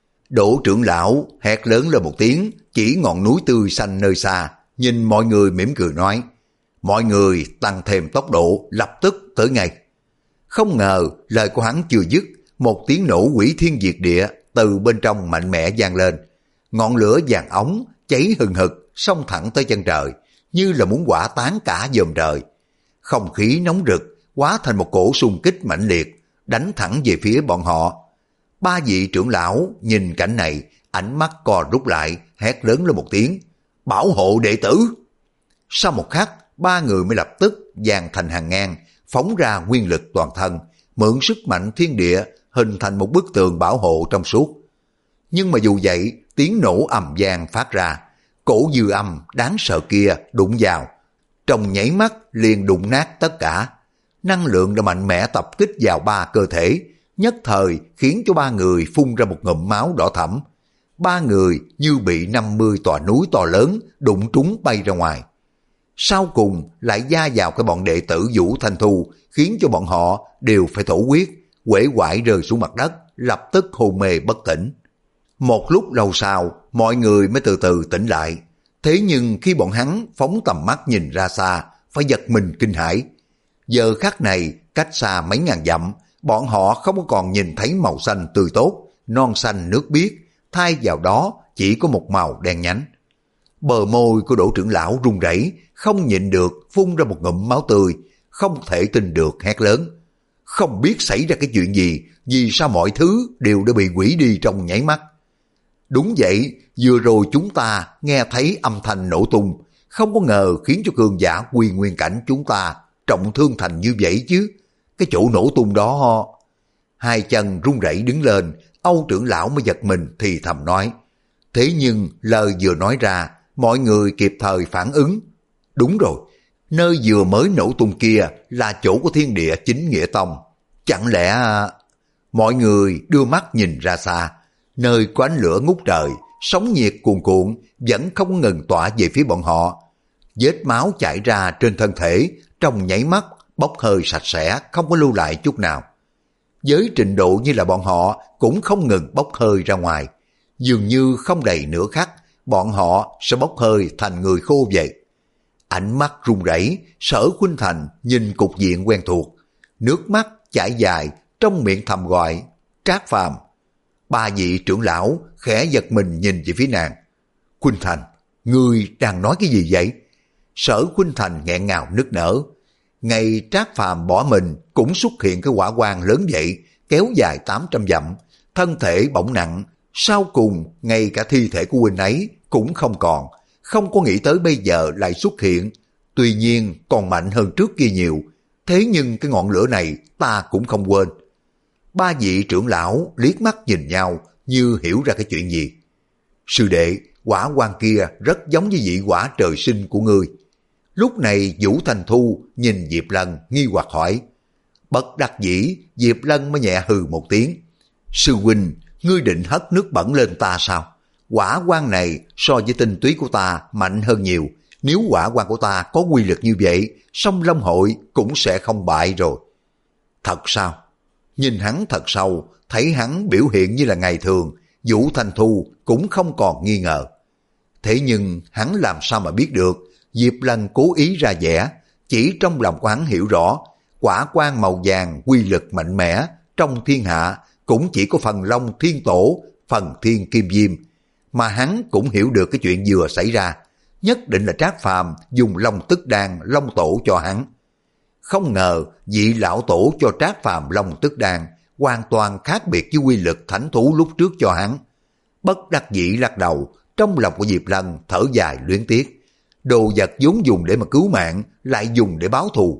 Đỗ trưởng lão hét lớn lên một tiếng, chỉ ngọn núi tươi xanh nơi xa, nhìn mọi người mỉm cười nói. Mọi người tăng thêm tốc độ, lập tức tới ngay. Không ngờ lời của hắn chưa dứt, một tiếng nổ hủy thiên diệt địa từ bên trong mạnh mẽ vang lên. Ngọn lửa vàng ống cháy hừng hực, xông thẳng tới chân trời, như là muốn hỏa tán cả dòm trời. Không khí nóng rực hóa thành một cổ xung kích mãnh liệt, đánh thẳng về phía bọn họ. Ba vị trưởng lão nhìn cảnh này, ánh mắt co rút lại, hét lớn lên một tiếng. Bảo hộ đệ tử! Sau một khắc, ba người mới lập tức dàn thành hàng ngang, phóng ra nguyên lực toàn thân, mượn sức mạnh thiên địa, hình thành một bức tường bảo hộ trong suốt. Nhưng mà dù vậy, tiếng nổ ầm vang phát ra, cổ dư âm đáng sợ kia đụng vào, trong nháy mắt liền đụng nát tất cả. Năng lượng đã mạnh mẽ tập kích vào ba cơ thể, nhất thời khiến cho ba người phun ra một ngụm máu đỏ thẫm. Ba người như bị năm mươi tòa núi to lớn đụng trúng bay ra ngoài. Sau cùng lại gia vào cái bọn đệ tử Vũ Thanh Thu, khiến cho bọn họ đều phải thổ huyết, uể oải rơi xuống mặt đất, lập tức hôn mê bất tỉnh. Một lúc lâu sau, mọi người mới từ từ tỉnh lại. Thế nhưng khi bọn hắn phóng tầm mắt nhìn ra xa, phải giật mình kinh hãi. Giờ khắc này, cách xa mấy ngàn dặm, bọn họ không có còn nhìn thấy màu xanh tươi tốt, non xanh nước biếc, thay vào đó chỉ có một màu đen nhánh. Bờ môi của Đỗ trưởng lão run rẩy, không nhịn được phun ra một ngụm máu tươi, không thể tin được hét lớn. Không biết xảy ra cái chuyện gì, vì sao mọi thứ đều đã bị hủy đi trong nháy mắt. Đúng vậy, vừa rồi chúng ta nghe thấy âm thanh nổ tung, không có ngờ khiến cho cường giả quy nguyên cảnh chúng ta trọng thương thành như vậy chứ. Cái chỗ nổ tung đó... Hai chân run rẩy đứng lên, Âu trưởng lão mới giật mình thì thầm nói. Thế nhưng lời vừa nói ra, mọi người kịp thời phản ứng. Đúng rồi, nơi vừa mới nổ tung kia là chỗ của thiên địa chính nghĩa tông. Chẳng lẽ... Mọi người đưa mắt nhìn ra xa, nơi có ánh lửa ngút trời, sóng nhiệt cuồn cuộn vẫn không ngừng tỏa về phía bọn họ. Vết máu chảy ra trên thân thể, trong nháy mắt bốc hơi sạch sẽ, không có lưu lại chút nào. Với trình độ như là bọn họ cũng không ngừng bốc hơi ra ngoài. Dường như không đầy nửa khắc, bọn họ sẽ bốc hơi thành người khô vậy. Ánh mắt run rẩy, Sở Khuynh Thành nhìn cục diện quen thuộc. Nước mắt chảy dài, trong miệng thầm gọi, Trác Phàm. Ba vị trưởng lão khẽ giật mình nhìn về phía nàng. Khuynh Thành, ngươi đang nói cái gì vậy? Sở Khuynh Thành nghẹn ngào nức nở. Ngày Trác Phàm bỏ mình cũng xuất hiện cái hỏa quang lớn vậy, kéo dài tám trăm dặm, thân thể bỗng nặng, sau cùng ngay cả thi thể của huynh ấy cũng không còn, không có nghĩ tới bây giờ lại xuất hiện, tuy nhiên còn mạnh hơn trước kia nhiều, thế nhưng cái ngọn lửa này ta cũng không quên. Ba vị trưởng lão liếc mắt nhìn nhau như hiểu ra cái chuyện gì. Sư đệ, hỏa quang kia rất giống với vị hỏa trời sinh của ngươi. Lúc này Vũ Thanh Thu nhìn Diệp Lân nghi hoặc hỏi. Bất đắc dĩ, Diệp Lân mới nhẹ hừ một tiếng. Sư huynh, ngươi định hất nước bẩn lên ta sao? Hỏa quang này so với tinh túy của ta mạnh hơn nhiều. Nếu hỏa quang của ta có quy lực như vậy, Song Long hội cũng sẽ không bại rồi. Thật sao? Nhìn hắn thật sâu, thấy hắn biểu hiện như là ngày thường, Vũ Thanh Thu cũng không còn nghi ngờ. Thế nhưng hắn làm sao mà biết được Diệp Lân cố ý ra vẻ, chỉ trong lòng của hắn hiểu rõ, quả quang màu vàng quy lực mạnh mẽ trong thiên hạ cũng chỉ có phần Long Thiên Tổ, phần Thiên Kim Diêm, mà hắn cũng hiểu được cái chuyện vừa xảy ra. nhất định là Trác Phàm dùng Long Tức Đan Long Tổ cho hắn. Không ngờ vị lão tổ cho Trác Phàm Long Tức Đan hoàn toàn khác biệt với quy lực thánh thú lúc trước cho hắn. Bất đắc dĩ lắc đầu, trong lòng của Diệp Lân thở dài luyến tiếc. Đồ vật vốn dùng để mà cứu mạng lại dùng để báo thù.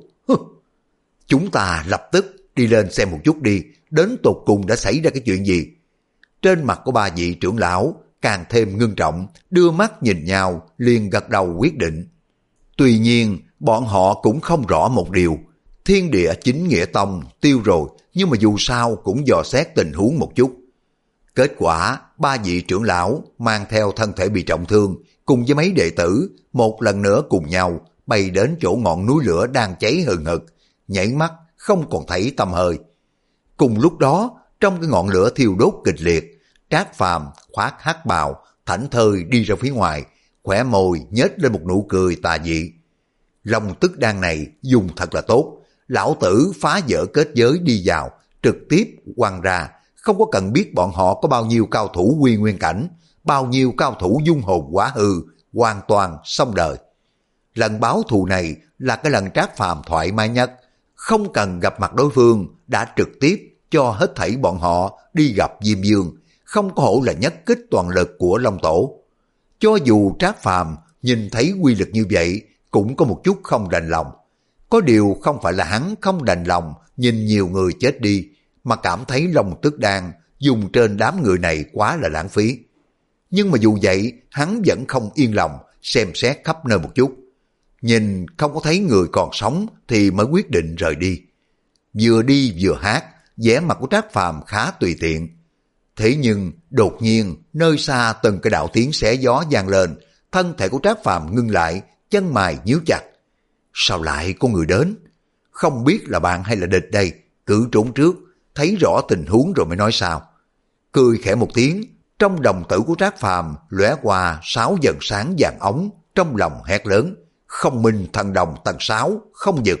Chúng ta lập tức đi lên xem một chút đi, đến tột cùng đã xảy ra cái chuyện gì. Trên mặt của ba vị trưởng lão càng thêm ngưng trọng, đưa mắt nhìn nhau liền gật đầu quyết định. Tuy nhiên bọn họ cũng không rõ một điều, Thiên Địa Chính Nghĩa Tông tiêu rồi, nhưng mà dù sao cũng dò xét tình huống một chút. Kết quả ba vị trưởng lão mang theo thân thể bị trọng thương cùng với mấy đệ tử một lần nữa cùng nhau bay đến chỗ ngọn núi lửa đang cháy hừng hực, nhảy mắt không còn thấy tăm hơi. Cùng lúc đó trong cái ngọn lửa thiêu đốt kịch liệt, Trác Phàm khoác hắc bào thảnh thơi đi ra phía ngoài, khỏe môi nhếch lên một nụ cười tà dị. Long Tức Đan này dùng thật là tốt, lão tử phá vỡ kết giới đi vào, trực tiếp quăng ra, không có cần biết bọn họ có bao nhiêu cao thủ quy nguyên cảnh, bao nhiêu cao thủ dung hồn hóa hư, hoàn toàn xong đời. Lần báo thù này là cái lần Trác Phàm thoải mái nhất, không cần gặp mặt đối phương, đã trực tiếp cho hết thảy bọn họ đi gặp Diêm Dương, không có hổ là nhất kích toàn lực của Long Tổ. Cho dù Trác Phàm nhìn thấy quy lực như vậy, cũng có một chút không đành lòng. Có điều không phải là hắn không đành lòng nhìn nhiều người chết đi, mà cảm thấy Long Tức Đan dùng trên đám người này quá là lãng phí. Nhưng mà dù vậy, hắn vẫn không yên lòng, xem xét khắp nơi một chút. Nhìn không có thấy người còn sống thì mới quyết định rời đi. Vừa đi vừa hát, vẻ mặt của Trác Phàm khá tùy tiện. Thế nhưng đột nhiên nơi xa từng cái đạo tiếng xé gió vang lên, thân thể của Trác Phàm ngưng lại, chân mày nhíu chặt. Sao lại có người đến? Không biết là bạn hay là địch đây, cứ trốn trước, thấy rõ tình huống rồi mới nói sao. Cười khẽ một tiếng, trong đồng tử của Trác Phàm lóe qua sáu dần sáng vàng ống, trong lòng hét lớn, không minh thần đồng tầng sáu, không dực.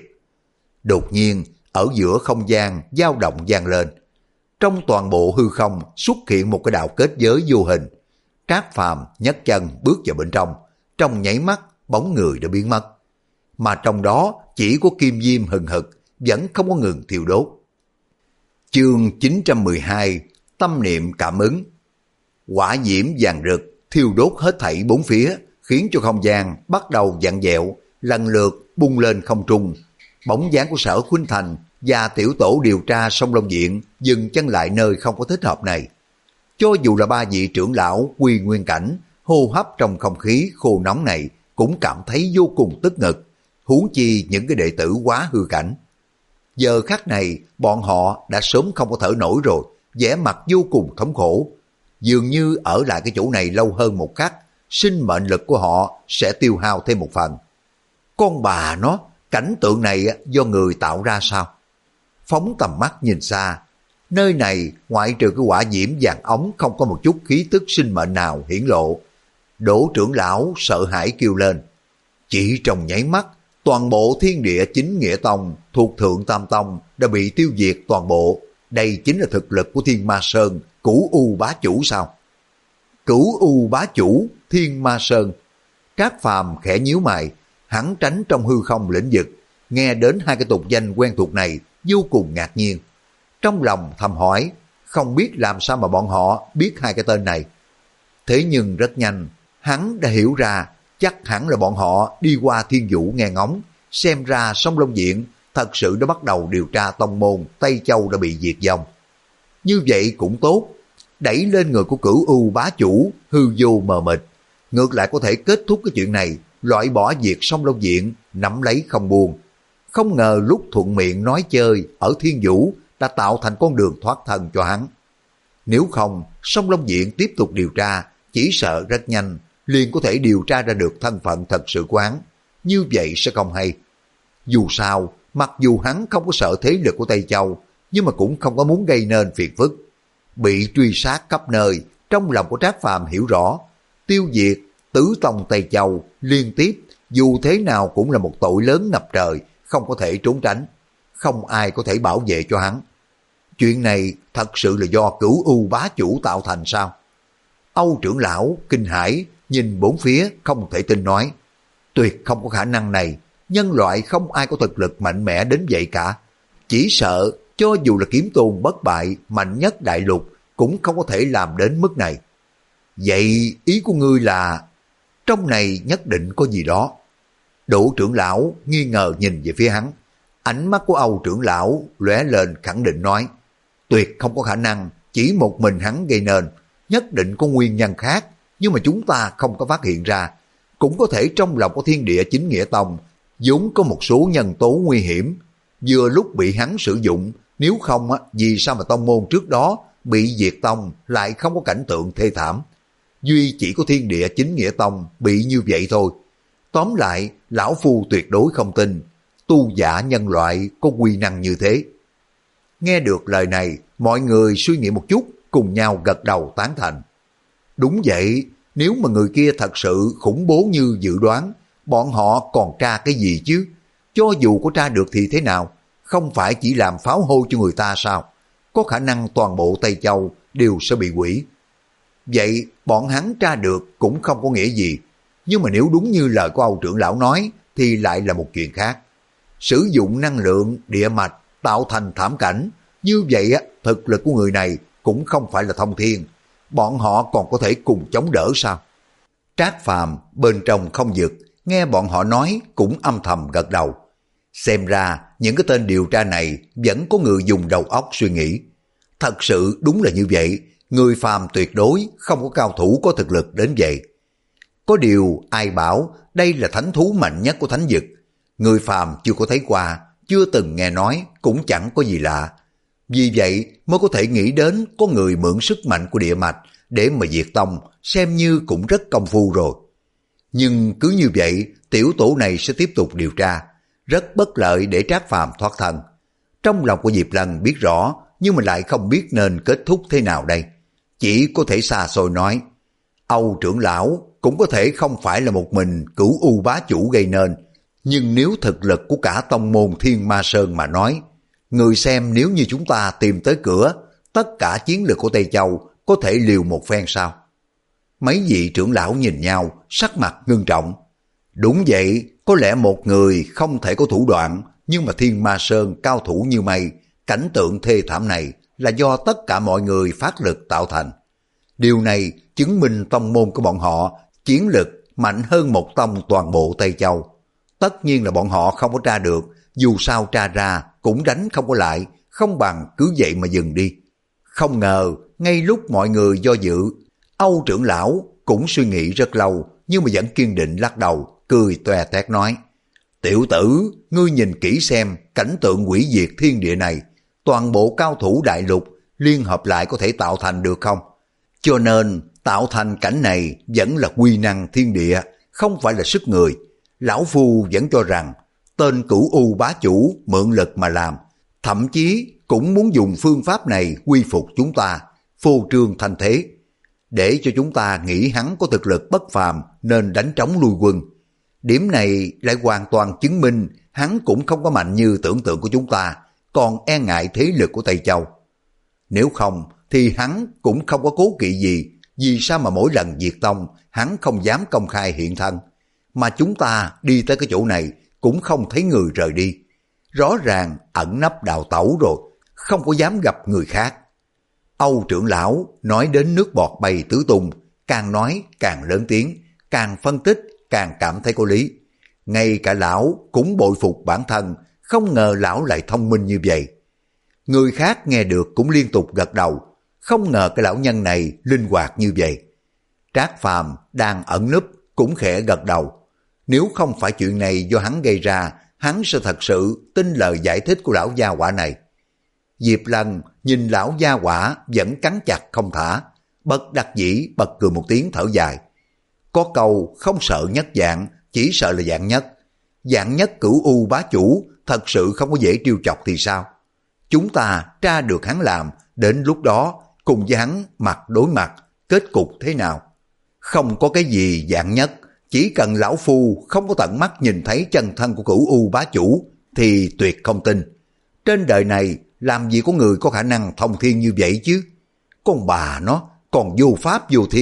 Đột nhiên, ở giữa không gian dao động vang lên. Trong toàn bộ hư không xuất hiện một cái đạo kết giới vô hình. Trác Phàm nhấc chân bước vào bên trong, trong nháy mắt bóng người đã biến mất. Mà trong đó chỉ có kim diêm hừng hực, vẫn không có ngừng thiêu đốt. Chương chín trăm mười hai, tâm niệm cảm ứng. Hỏa diễm vàng rực thiêu đốt hết thảy bốn phía, khiến cho không gian bắt đầu vặn vẹo, lần lượt bung lên không trung. Bóng dáng của Sở Khuynh Thành và tiểu tổ điều tra Sông Long Viện dừng chân lại nơi không có thích hợp này. Cho dù là ba vị trưởng lão quy nguyên cảnh, hô hấp trong không khí khô nóng này cũng cảm thấy vô cùng tức ngực, huống chi những cái đệ tử quá hư cảnh. Giờ khắc này bọn họ đã sớm không có thở nổi rồi, vẻ mặt vô cùng thống khổ. Dường như ở lại cái chỗ này lâu hơn một khắc, sinh mệnh lực của họ sẽ tiêu hao thêm một phần. Con bà nó, cảnh tượng này do người tạo ra sao? Phóng tầm mắt nhìn xa, nơi này ngoại trừ cái hỏa diễm vàng ống không có một chút khí tức sinh mệnh nào hiển lộ. Đỗ trưởng lão sợ hãi kêu lên. Chỉ trong nháy mắt, toàn bộ Thiên Địa Chính Nghĩa Tông thuộc Thượng Tam Tông đã bị tiêu diệt toàn bộ. Đây chính là thực lực của Thiên Ma Sơn, Cửu U Bá Chủ sao? Cửu U Bá Chủ, Thiên Ma Sơn. Trác Phàm khẽ nhíu mày, hắn tránh trong hư không lĩnh vực, nghe đến hai cái tục danh quen thuộc này vô cùng ngạc nhiên. Trong lòng thầm hỏi, không biết làm sao mà bọn họ biết hai cái tên này. Thế nhưng rất nhanh, hắn đã hiểu ra, chắc hẳn là bọn họ đi qua Thiên Vũ nghe ngóng, xem ra Sông Long Viện thật sự đã bắt đầu điều tra tông môn Tây Châu đã bị diệt vong. Như vậy cũng tốt, đẩy lên người của Cửu U Bá Chủ hư vô mờ mịt, ngược lại có thể kết thúc cái chuyện này, loại bỏ diệt Sông Long Viện, nắm lấy không buông. Không ngờ lúc thuận miệng nói chơi ở Thiên Vũ đã tạo thành con đường thoát thân cho hắn. Nếu không, Sông Long Viện tiếp tục điều tra, chỉ sợ rất nhanh liền có thể điều tra ra được thân phận thật sự của hắn. Như vậy sẽ không hay. Dù sao, mặc dù hắn không có sợ thế lực của Tây Châu, nhưng mà cũng không có muốn gây nên phiền phức. Bị truy sát khắp nơi, trong lòng của Trác Phàm hiểu rõ, tiêu diệt tứ tông Tây Châu liên tiếp, dù thế nào cũng là một tội lớn ngập trời, không có thể trốn tránh. Không ai có thể bảo vệ cho hắn. Chuyện này thật sự là do Cửu U Bá Chủ tạo thành sao? Âu trưởng lão kinh hãi, nhìn bốn phía không thể tin nói, tuyệt không có khả năng này, nhân loại không ai có thực lực mạnh mẽ đến vậy cả. Chỉ sợ cho dù là kiếm tôn bất bại mạnh nhất đại lục cũng không có thể làm đến mức này. Vậy ý của ngươi là trong này nhất định có gì đó. Đỗ trưởng lão nghi ngờ nhìn về phía hắn. Ánh mắt của Âu trưởng lão lóe lên khẳng định nói, tuyệt không có khả năng chỉ một mình hắn gây nên, nhất định có nguyên nhân khác, nhưng mà chúng ta không có phát hiện ra. Cũng có thể trong lòng của Thiên Địa Chính Nghĩa Tông vốn có một số nhân tố nguy hiểm, vừa lúc bị hắn sử dụng, nếu không á, vì sao mà tông môn trước đó bị diệt tông lại không có cảnh tượng thê thảm. Duy chỉ có Thiên Địa Chính Nghĩa Tông bị như vậy thôi. Tóm lại, lão phu tuyệt đối không tin tu giả nhân loại có quy năng như thế. Nghe được lời này, mọi người suy nghĩ một chút, cùng nhau gật đầu tán thành. Đúng vậy, nếu mà người kia thật sự khủng bố như dự đoán, bọn họ còn tra cái gì chứ? Cho dù có tra được thì thế nào? Không phải chỉ làm pháo hôi cho người ta sao? Có khả năng toàn bộ Tây Châu đều sẽ bị hủy. Vậy bọn hắn tra được cũng không có nghĩa gì. Nhưng mà nếu đúng như lời của Âu trưởng lão nói thì lại là một chuyện khác. Sử dụng năng lượng địa mạch tạo thành thảm cảnh, như vậy á, thực lực của người này cũng không phải là thông thiên. Bọn họ còn có thể cùng chống đỡ sao? Trác Phàm bên trong không dực, nghe bọn họ nói cũng âm thầm gật đầu. Xem ra những cái tên điều tra này vẫn có người dùng đầu óc suy nghĩ. Thật sự đúng là như vậy, người phàm tuyệt đối không có cao thủ có thực lực đến vậy. Có điều ai bảo đây là thánh thú mạnh nhất của thánh vực. Người phàm chưa có thấy qua, chưa từng nghe nói cũng chẳng có gì lạ. Vì vậy mới có thể nghĩ đến có người mượn sức mạnh của địa mạch để mà diệt tông, xem như cũng rất công phu rồi. Nhưng cứ như vậy, tiểu tổ này sẽ tiếp tục điều tra, rất bất lợi để Trác Phàm thoát thân. Trong lòng của Diệp Lân biết rõ, nhưng mà lại không biết nên kết thúc thế nào đây. Chỉ có thể xa xôi nói, Âu trưởng lão cũng có thể không phải là một mình Cửu U bá chủ gây nên, nhưng nếu thực lực của cả tông môn Thiên Ma Sơn mà nói, người xem nếu như chúng ta tìm tới cửa, tất cả chiến lược của Tây Châu có thể liều một phen sao? Mấy vị trưởng lão nhìn nhau, sắc mặt ngưng trọng. Đúng vậy, có lẽ một người không thể có thủ đoạn, nhưng mà Thiên Ma Sơn cao thủ như mây, cảnh tượng thê thảm này là do tất cả mọi người phát lực tạo thành. Điều này chứng minh tông môn của bọn họ chiến lực mạnh hơn một tông toàn bộ Tây Châu. Tất nhiên là bọn họ không có tra được, dù sao tra ra cũng đánh không có lại, không bằng cứ vậy mà dừng đi. Không ngờ, ngay lúc mọi người do dự, Âu trưởng lão cũng suy nghĩ rất lâu, nhưng mà vẫn kiên định lắc đầu, cười toe toét nói, tiểu tử, ngươi nhìn kỹ xem cảnh tượng hủy diệt thiên địa này, toàn bộ cao thủ đại lục liên hợp lại có thể tạo thành được không? Cho nên tạo thành cảnh này vẫn là quy năng thiên địa, không phải là sức người. Lão phu vẫn cho rằng tên Cửu U bá chủ mượn lực mà làm, thậm chí cũng muốn dùng phương pháp này quy phục chúng ta, phô trương thanh thế, để cho chúng ta nghĩ hắn có thực lực bất phàm nên đánh trống lui quân. Điểm này lại hoàn toàn chứng minh hắn cũng không có mạnh như tưởng tượng của chúng ta, còn e ngại thế lực của Tây Châu. Nếu không thì hắn cũng không có cố kỵ gì, vì sao mà mỗi lần diệt tông hắn không dám công khai hiện thân, mà chúng ta đi tới cái chỗ này cũng không thấy người rời đi. Rõ ràng ẩn nấp đào tẩu rồi, không có dám gặp người khác. Âu trưởng lão nói đến nước bọt bay tứ tung, càng nói càng lớn tiếng, càng phân tích càng cảm thấy có lý. Ngay cả lão cũng bội phục bản thân, không ngờ lão lại thông minh như vậy. Người khác nghe được cũng liên tục gật đầu, không ngờ cái lão nhân này linh hoạt như vậy. Trác Phàm đang ẩn núp cũng khẽ gật đầu. Nếu không phải chuyện này do hắn gây ra, hắn sẽ thật sự tin lời giải thích của lão gia hỏa này. Diệp Lân nhìn lão gia hỏa vẫn cắn chặt không thả, bất đắc dĩ bật cười một tiếng thở dài. Có câu không sợ nhất dạng, chỉ sợ là dạng nhất. Dạng nhất Cửu U bá chủ thật sự không có dễ trêu chọc thì sao? Chúng ta tra được hắn làm, đến lúc đó cùng với hắn mặt đối mặt, kết cục thế nào? Không có cái gì dạng nhất, chỉ cần lão phu không có tận mắt nhìn thấy chân thân của Cửu U bá chủ thì tuyệt không tin. Trên đời này làm gì có người có khả năng thông thiên như vậy chứ? Con bà nó còn vô pháp vô thiên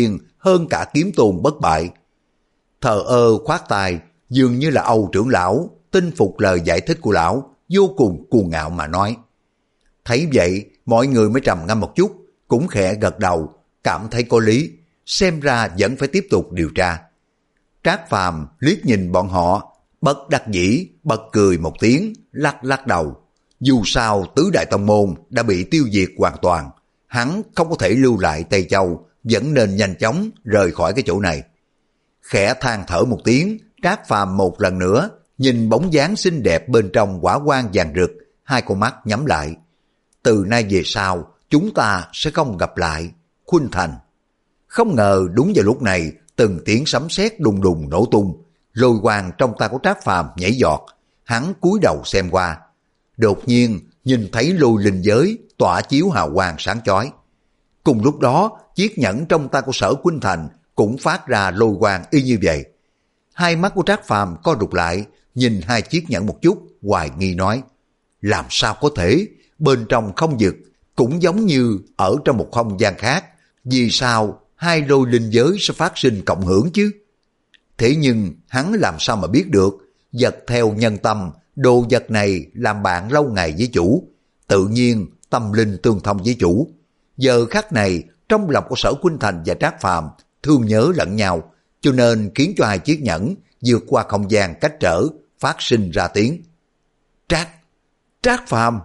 hơn cả kiếm tôn bất bại. Thờ ơ khoát tay, dường như là Âu trưởng lão tin phục lời giải thích của lão, vô cùng cuồng ngạo mà nói. Thấy vậy, mọi người mới trầm ngâm một chút, cũng khẽ gật đầu, cảm thấy có lý, xem ra vẫn phải tiếp tục điều tra. Trác Phàm liếc nhìn bọn họ, bất đắc dĩ, bật cười một tiếng, lắc lắc đầu. Dù sao tứ đại tông môn đã bị tiêu diệt hoàn toàn, hắn không có thể lưu lại Tây Châu, vẫn nên nhanh chóng rời khỏi cái chỗ này. Khẽ than thở một tiếng, Trác Phàm một lần nữa nhìn bóng dáng xinh đẹp bên trong hỏa quang vàng rực, hai con mắt nhắm lại. Từ nay về sau, chúng ta sẽ không gặp lại. Khuynh Thành. Không ngờ đúng vào lúc này, từng tiếng sấm sét đùng đùng nổ tung, lôi quang trong tay của Trác Phàm nhảy giọt, hắn cúi đầu xem qua. Đột nhiên nhìn thấy lôi linh giới tỏa chiếu hào quang sáng chói. Cùng lúc đó, chiếc nhẫn trong tay của Sở Khuynh Thành cũng phát ra lôi quang y như vậy. Hai mắt của Trác Phàm co rụt lại, nhìn hai chiếc nhẫn một chút, hoài nghi nói: làm sao có thể, bên trong không vực cũng giống như ở trong một không gian khác, vì sao hai lôi linh giới sẽ phát sinh cộng hưởng chứ? Thế nhưng hắn làm sao mà biết được, vật theo nhân tâm, đồ vật này làm bạn lâu ngày với chủ, tự nhiên tâm linh tương thông với chủ. Giờ khắc này, trong lòng của Sở Khuynh Thành và Trác Phàm thương nhớ lẫn nhau, cho nên khiến cho hai chiếc nhẫn vượt qua không gian cách trở, phát sinh ra tiếng. Trác, Trác Phàm.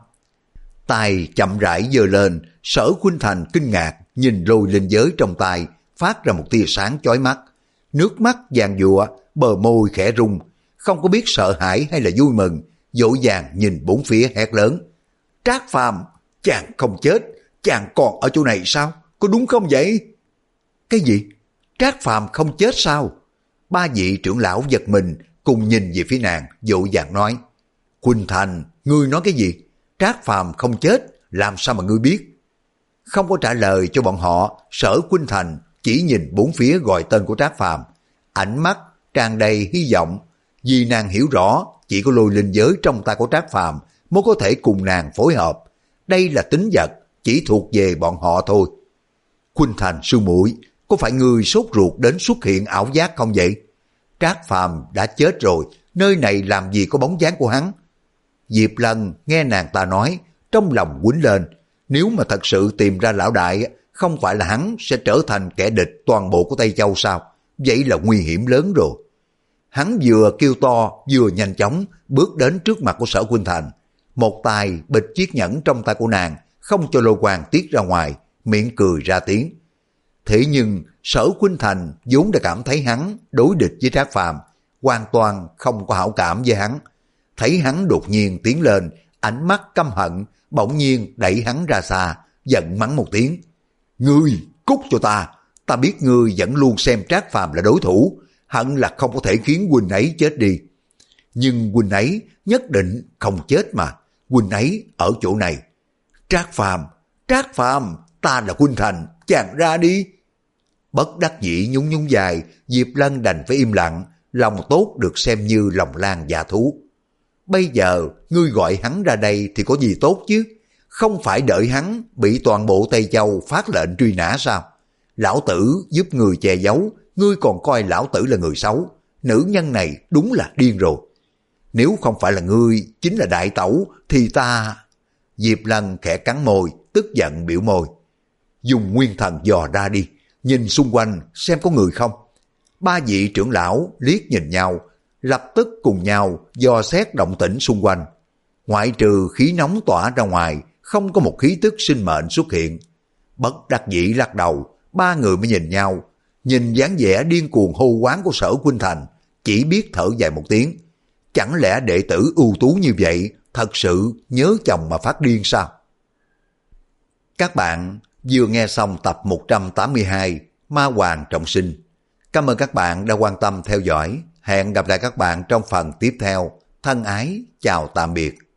Tay chậm rãi giơ lên, Sở Khuynh Thành kinh ngạc nhìn lôi linh giới trong tay, phát ra một tia sáng chói mắt. Nước mắt vàng dụa, bờ môi khẽ rung, không có biết sợ hãi hay là vui mừng, dỗ dàng nhìn bốn phía hét lớn. Trác Phàm, chàng không chết, chàng còn ở chỗ này sao? Có đúng không vậy? Cái gì? Trác Phàm không chết sao? Ba vị trưởng lão giật mình, cùng nhìn về phía nàng, dỗ dàng nói. Khuynh Thành, ngươi nói cái gì? Trác Phàm không chết, làm sao mà ngươi biết? Không có trả lời cho bọn họ, Sở Khuynh Thành chỉ nhìn bốn phía gọi tên của Trác Phàm, ánh mắt tràn đầy hy vọng, vì nàng hiểu rõ chỉ có lôi linh giới trong tay của Trác Phàm mới có thể cùng nàng phối hợp. Đây là tính vật chỉ thuộc về bọn họ thôi. Khuynh Thành sư muội, có phải ngươi sốt ruột đến xuất hiện ảo giác không vậy? Trác Phàm đã chết rồi, nơi này làm gì có bóng dáng của hắn? Diệp Lân nghe nàng ta nói, trong lòng quýnh lên. Nếu mà thật sự tìm ra lão đại, không phải là hắn sẽ trở thành kẻ địch toàn bộ của Tây Châu sao? Vậy là nguy hiểm lớn rồi. Hắn vừa kêu to, vừa nhanh chóng bước đến trước mặt của Sở Khuynh Thành. Một tay bịch chiếc nhẫn trong tay của nàng, không cho lôi quang tiết ra ngoài, miệng cười ra tiếng. Thế nhưng Sở Khuynh Thành vốn đã cảm thấy hắn đối địch với Trác Phàm, hoàn toàn không có hảo cảm với hắn. Thấy hắn đột nhiên tiến lên, ánh mắt căm hận, bỗng nhiên đẩy hắn ra xa, giận mắng một tiếng. Ngươi, cút cho ta, ta biết ngươi vẫn luôn xem Trác Phàm là đối thủ, hận là không có thể khiến huynh ấy chết đi. Nhưng huynh ấy nhất định không chết mà, huynh ấy ở chỗ này. Trác Phàm, Trác Phàm, ta là Khuynh Thành, chàng ra đi. Bất đắc dĩ nhún nhún dài, Diệp Lân đành phải im lặng, lòng tốt được xem như lòng lan dạ thú. Bây giờ ngươi gọi hắn ra đây thì có gì tốt chứ? Không phải đợi hắn bị toàn bộ Tây Châu phát lệnh truy nã sao? Lão tử giúp người che giấu, ngươi còn coi lão tử là người xấu. Nữ nhân này đúng là điên rồi. Nếu không phải là ngươi chính là đại tẩu thì ta... Diệp Lân khẽ cắn môi, tức giận biểu môi. Dùng nguyên thần dò ra đi, nhìn xung quanh xem có người không. Ba vị trưởng lão liếc nhìn nhau, lập tức cùng nhau dò xét động tĩnh xung quanh. Ngoại trừ khí nóng tỏa ra ngoài, không có một khí tức sinh mệnh xuất hiện. Bất đắc dĩ lắc đầu, ba người mới nhìn nhau, nhìn dáng vẻ điên cuồng hô quán của Sở Khuynh Thành, chỉ biết thở dài một tiếng. Chẳng lẽ đệ tử ưu tú như vậy thật sự nhớ chồng mà phát điên sao? Các bạn vừa nghe xong tập một trăm tám mươi hai Ma Hoàng Trọng Sinh. Cảm ơn các bạn đã quan tâm theo dõi. Hẹn gặp lại các bạn trong phần tiếp theo. Thân ái, chào tạm biệt.